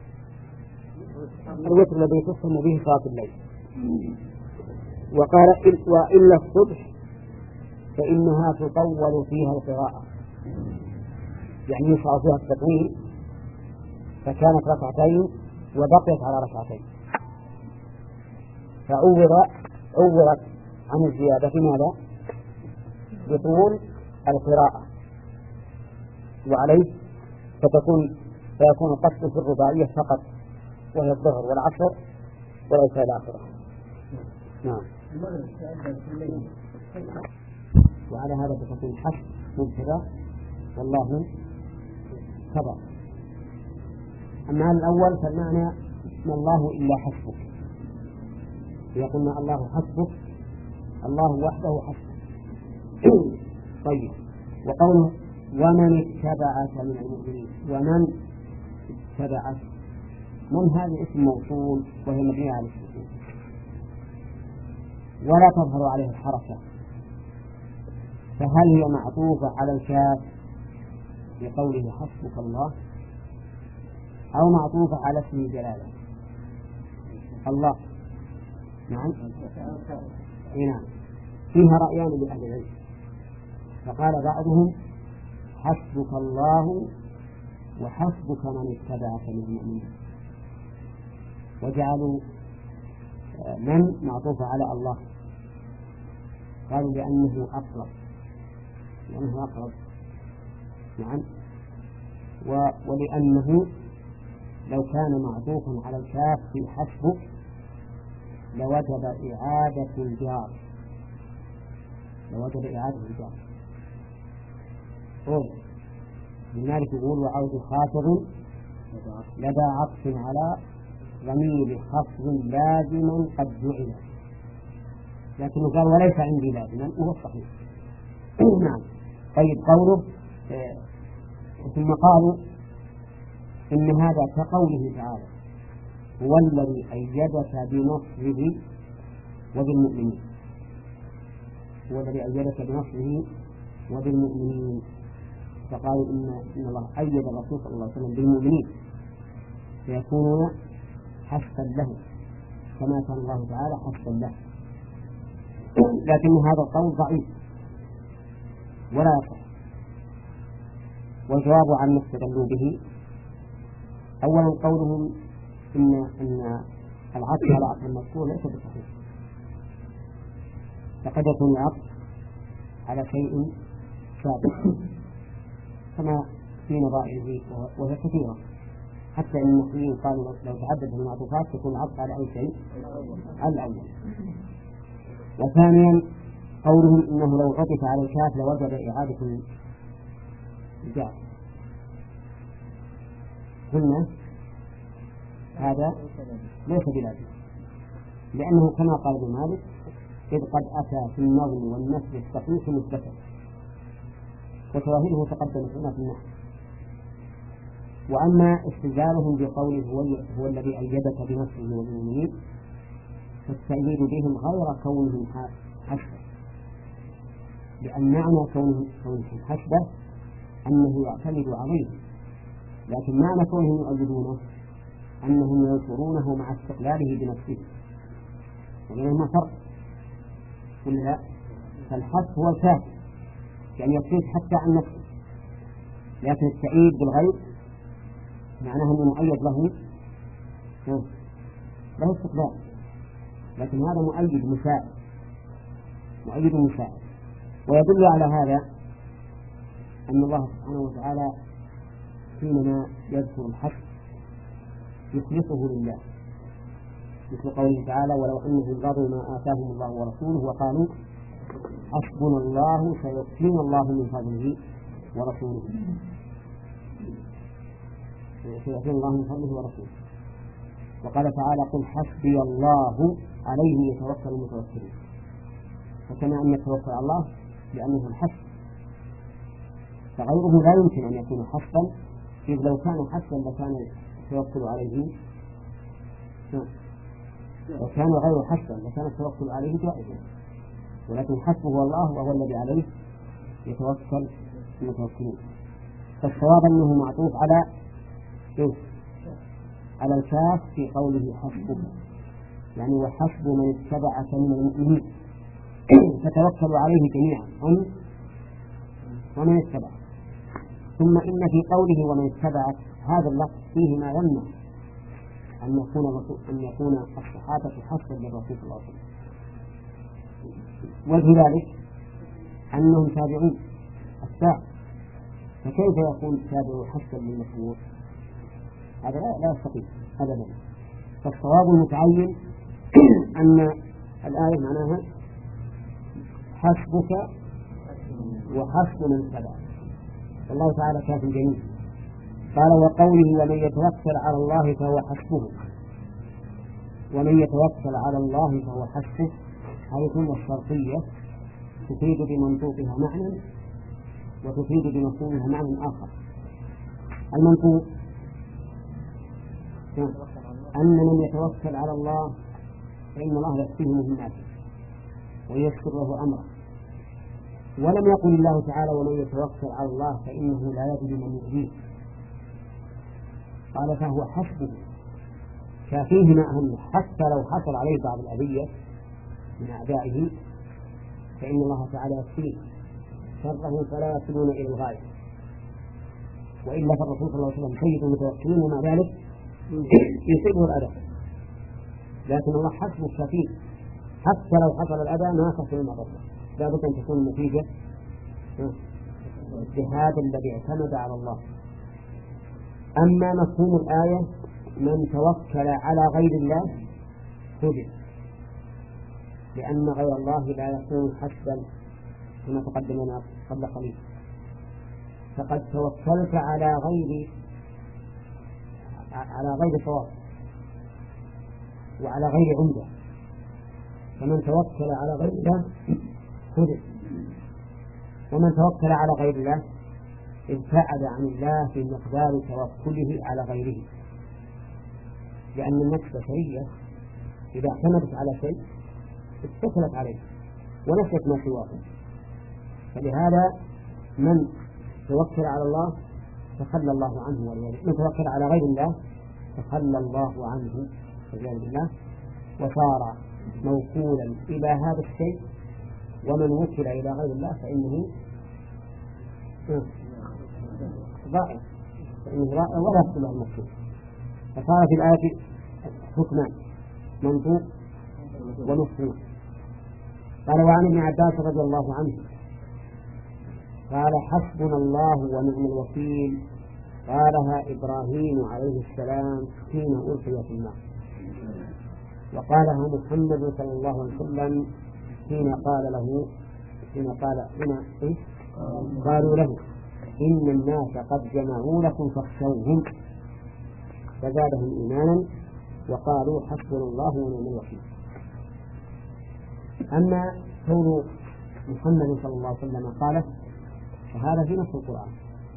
الوتر الذي تختم به صلاة الليل. وقال وإلا الصبح فإنها تطول فيها القراءة، يعني يشرع فيها التطويل، فكانت ركعتين وبقيت على ركعتين، فعوض عوضت عن الزيادة في ماذا؟ بطول القراءة، وعليه فتكون فيكون القصد في الرباعية فقط، وهي الظهر والعصر وليس الآخرة. نعم. وعلى هذا فتكون حسب مبتدأ والله خبر. أما الأول فالمعنى ما الله إلا حسبك، يقولنا الله حسبك، الله وحده حسبك. طيب، وقوله ومن اتبعك من المؤمنين، ومن اتبعك، من هذا اسم موصول وهي مبنية على السكون ولا تظهر عليه الحركة، فهل هي معطوفة على الكاف بقوله حسبك الله، أو معطوفة على اسم الجلالة الله؟ نعم، نعم، فيها رأيان لأهل العلم، فقال بعضهم حسبك الله وحسبك من اتبعك من المؤمنين، وجعلوا من معطوفة على الله، قالوا لأنه أقرب، لأنه أقرب، نعم، ولأنه لو كان معطوفا على الكاف في حسبك لوجب إعادة الجار، لوجب إعادة الجار. قول لذلك يقول وعود خاطب لدى عطف على ضمير خفض لازما قد جعل، لكنه قال وليس عندي لازما، وهو الصحيح. نعم. طيب، قوله ثم قالوا إن هذا كقوله تعالى هو الذي أيدك بنصره وبالمؤمنين، هو الذي أيدك بنصره وبالمؤمنين، فقالوا إن, إن الله أيد الرسول صلى الله عليه وسلم بالمؤمنين فيكونون حسبا له كما كان الله تعالى حسبا له، لكن هذا القول ضعيف ولا يصح. والجواب عن ما استدلوا به أولا قولهم إن إن العطف على عطف المذكور ليس بصحيح، فقد يكون العطف على شيء سابق كما في نظائره وهي كثيرة، حتى إن النحويين قالوا لو تعددت المعطوفات تكون العطف على أي شيء الأول. وثانيا قولهم إنه لو عطف على الكاف لوجب إعادة الجار، قلنا هذا ليس بلازم، لأنه كما قال ابن مالك إذ قد أتى في النظم والنثر الصحيح مثبتا، وشواهده تقدمت هنا في النحو. وأما استدلالهم بقوله هو, هو الذي أيدك بنصره والمؤمنين فالتأييد بهم غير كونهم حسبة، لأن معنى كونهم حسبة أنه يعتمد عليه، لكن معنى كونهم يؤيدونه أنهم ينصرونه مع استقلاله بنفسه، وبينهما فرق ولا لا؟ فالحث هو الكاف يعني يكفيك حتى عن نفسه، لكن التأييد بالغير معناه أنه مؤيد له له استقلال، لكن هذا مؤيد مساعد، مؤيد مساعد. ويدل على هذا أن الله سبحانه وتعالى حينما يذكر الحق يخلصه لله، مثل قوله تعالى: ولو أنهم رضوا ما آتاهم الله ورسوله وقالوا حسبنا الله سيؤتينا الله من فضله ورسوله سيؤتينا الله من فضله ورسوله. وقال تعالى: قل حسبي الله عليه يتوكل المتوكلون. فكما أن يتوكل على الله لأنه الحسب، فغيره لا يمكن أن يكون حسبا، إذ لو كان حسبا لكان التوكل عليه لو كان غير حسبا لكان التوكل عليه جائزا، ولكن حسبه الله وهو الذي عليه يتوكل المتوكلون. فالصواب أنه معطوف على إيه؟ على الكاف في قوله حسبه، يعني وحسب من اتبعك من المؤمنين، فتوكلوا عليه جميعا هم ومن اتبعك. ثم إن في قوله ومن اتبعك هذا اللفظ فيه ما يمنع أن يكون أن يكون الصحابة حسبا للرسول صلى الله عليه وسلم، وجه ذلك أنهم تابعون الساعة، فكيف يكون التابع حسبا للمشهور؟ هذا لا يستطيع أبدا. فالصواب المتعين أن الآية معناها حسبك وحسب من اتبعك، والله تعالى كاف جميل. قال: وقوله ومن يتوكل على الله فهو حسبه، ومن يتوكل على الله فهو حسبه، هذه كلمة الشرطية تفيد بمنطوقها معنى وتفيد بمفهومها معنى آخر. المنطوق أن من يتوكل على الله فإن الله يكفيه مهماته وييسر له أمره، ولم يقل الله تعالى ومن يتوكل على الله فإنه لا يجد من يؤذيه، قال فهو حسبه، ففيه ما أهم، حتى لو حصل عليه بعض الأذية من أعدائه فإن الله تعالى يكفيه شره فلا يصلون إلى الغاية. وإلا فالرسول صلى الله عليه وسلم سيد المتوكلين ومع ذلك يصيبه الأذى، لكن الله حسبه كفيه، حتى لو حصل الأذى ما تحصل المضرة، لابد أن تكون النتيجة بهذا الذي اعتمد على الله. أما مفهوم الآية من توكل على غير الله هدي، لأن غير الله لا يكون حسبا كما تقدمنا قبل قليل، فقد توكلت على غير على غير صواب وعلى غير عمدة، فمن توكل على غير الله هدي، ومن توكل على غير الله ابتعد عن الله في مقدار توكله على غيره، لأن النفس بشرية إذا اعتمدت على شيء اتكلت عليه ونسيت ما سواه، فلهذا من توكل على الله تخلى الله عنه، ولذلك من توكل على غير الله تخلى الله عنه والعياذ بالله، وصار موكولا إلى هذا الشيء، ومن وكل إلى غير الله فإنه ضائع فإنه ضائع ولا يحصل له المقصود. فصار في الآية حكمان منطوق ومفهوم. قال: وعن ابن عباس رضي الله عنه قال: حسبنا الله ونعم الوكيل، قالها إبراهيم عليه السلام حين ألقي في النار، وقالها محمد صلى الله عليه وسلم حين قال له حين قال حين إيه؟ قالوا له إن الناس قد جمعوا لكم فاخشوهم، فزادهم إيمانا وقالوا حسبنا الله ونعم الوكيل. أما كون محمد صلى الله عليه وسلم قاله فهذا في نص القرآن.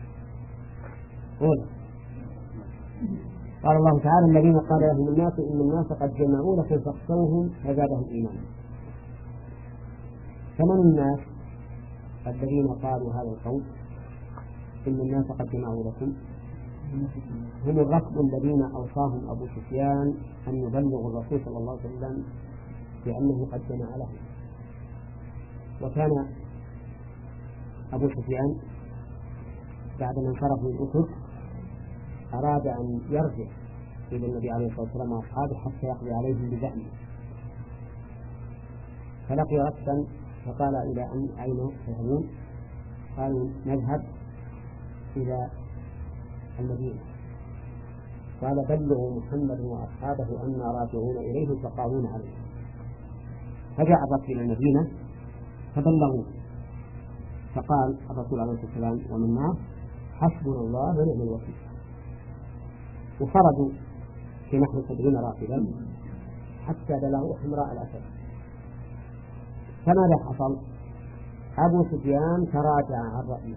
قول قال الله تعالى: الذين قال لهم الناس إن الناس قد جمعوا لكم فاخشوهم فزادهم إيمانا. فمن الناس الذين قالوا هذا القول إن الناس قد جمعوا لكم؟ هم الركب الذين أوصاهم أبو سفيان أن يبلغوا الرسول صلى الله عليه وسلم بأنه قد جمع لهم. وكان أبو سفيان بعد ما انصرف من أحد أراد أن يرجع إلى النبي عليه الصلاة والسلام وأصحابه حتى يقضي عليهم بزعمه، فلقي ركبا فقال: إلى أن أين تذهبون؟ قالوا: نذهب إلى المدينة قال بلغوا محمد وأصحابه أن راجعون إليه فقالون عليه، فجاء الرسول إلى المدينة فبلغوه، فقال الرسول عليه الصلاة والسلام ومن الناس حسبنا الله ونعم الوكيل، وخرجوا في نحو سبعين راكبا حتى بلغوا حمراء الأسد. فماذا حصل؟ أبو سفيان تراجع عن رأيه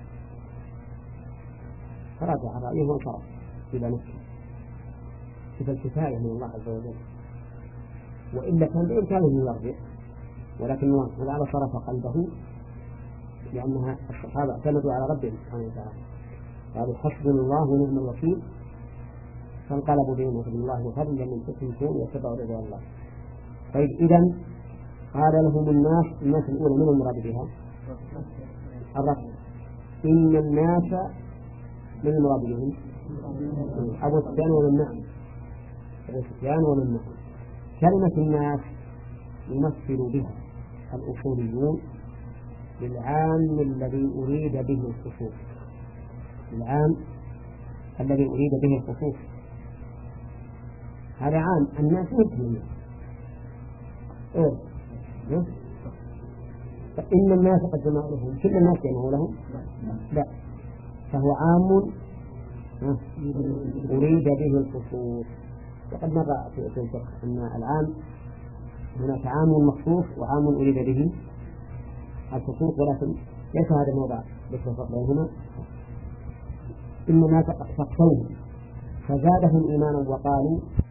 تراجع عن رأيه وانصرف إلى نفسه كيف الكفاية من الله عز وجل، وإلا كان بإمكانه أن يرجع، ولكن الله تعالى صرف قلبه لأنها الصحابة اعتمدوا على ربهم سبحانه وتعالى، قالوا حسبنا الله ونعم الوكيل، فانقلبوا بنعمة الله وفضلا من تكون واتبعوا رضوان الله. طيب إذن قال لهم الناس الناس الأولى من المراد بها؟ الرسول. إن الناس من المراد بهم أبو سفيان ومن معه أبو سفيان ومن معه. كلمة الناس يمثل بها الأصوليون للعام الذي أريد به الخصوص، العام الذي أريد به الخصوص هذا عام الناس مثل الناس. إيه؟ فإن الناس قد جمعوا لهم، كل الناس جمعوا لهم؟ لا، فهو عام أريد به الخصوص. وقد مر في الفقه أن العام هناك عام مخصوص وعام أريد به الخصوص، ولكن ليس هذا الموضع ذكر الفرق بينهما. إن الناس قد فقهوا فزادهم إيمانا وقالوا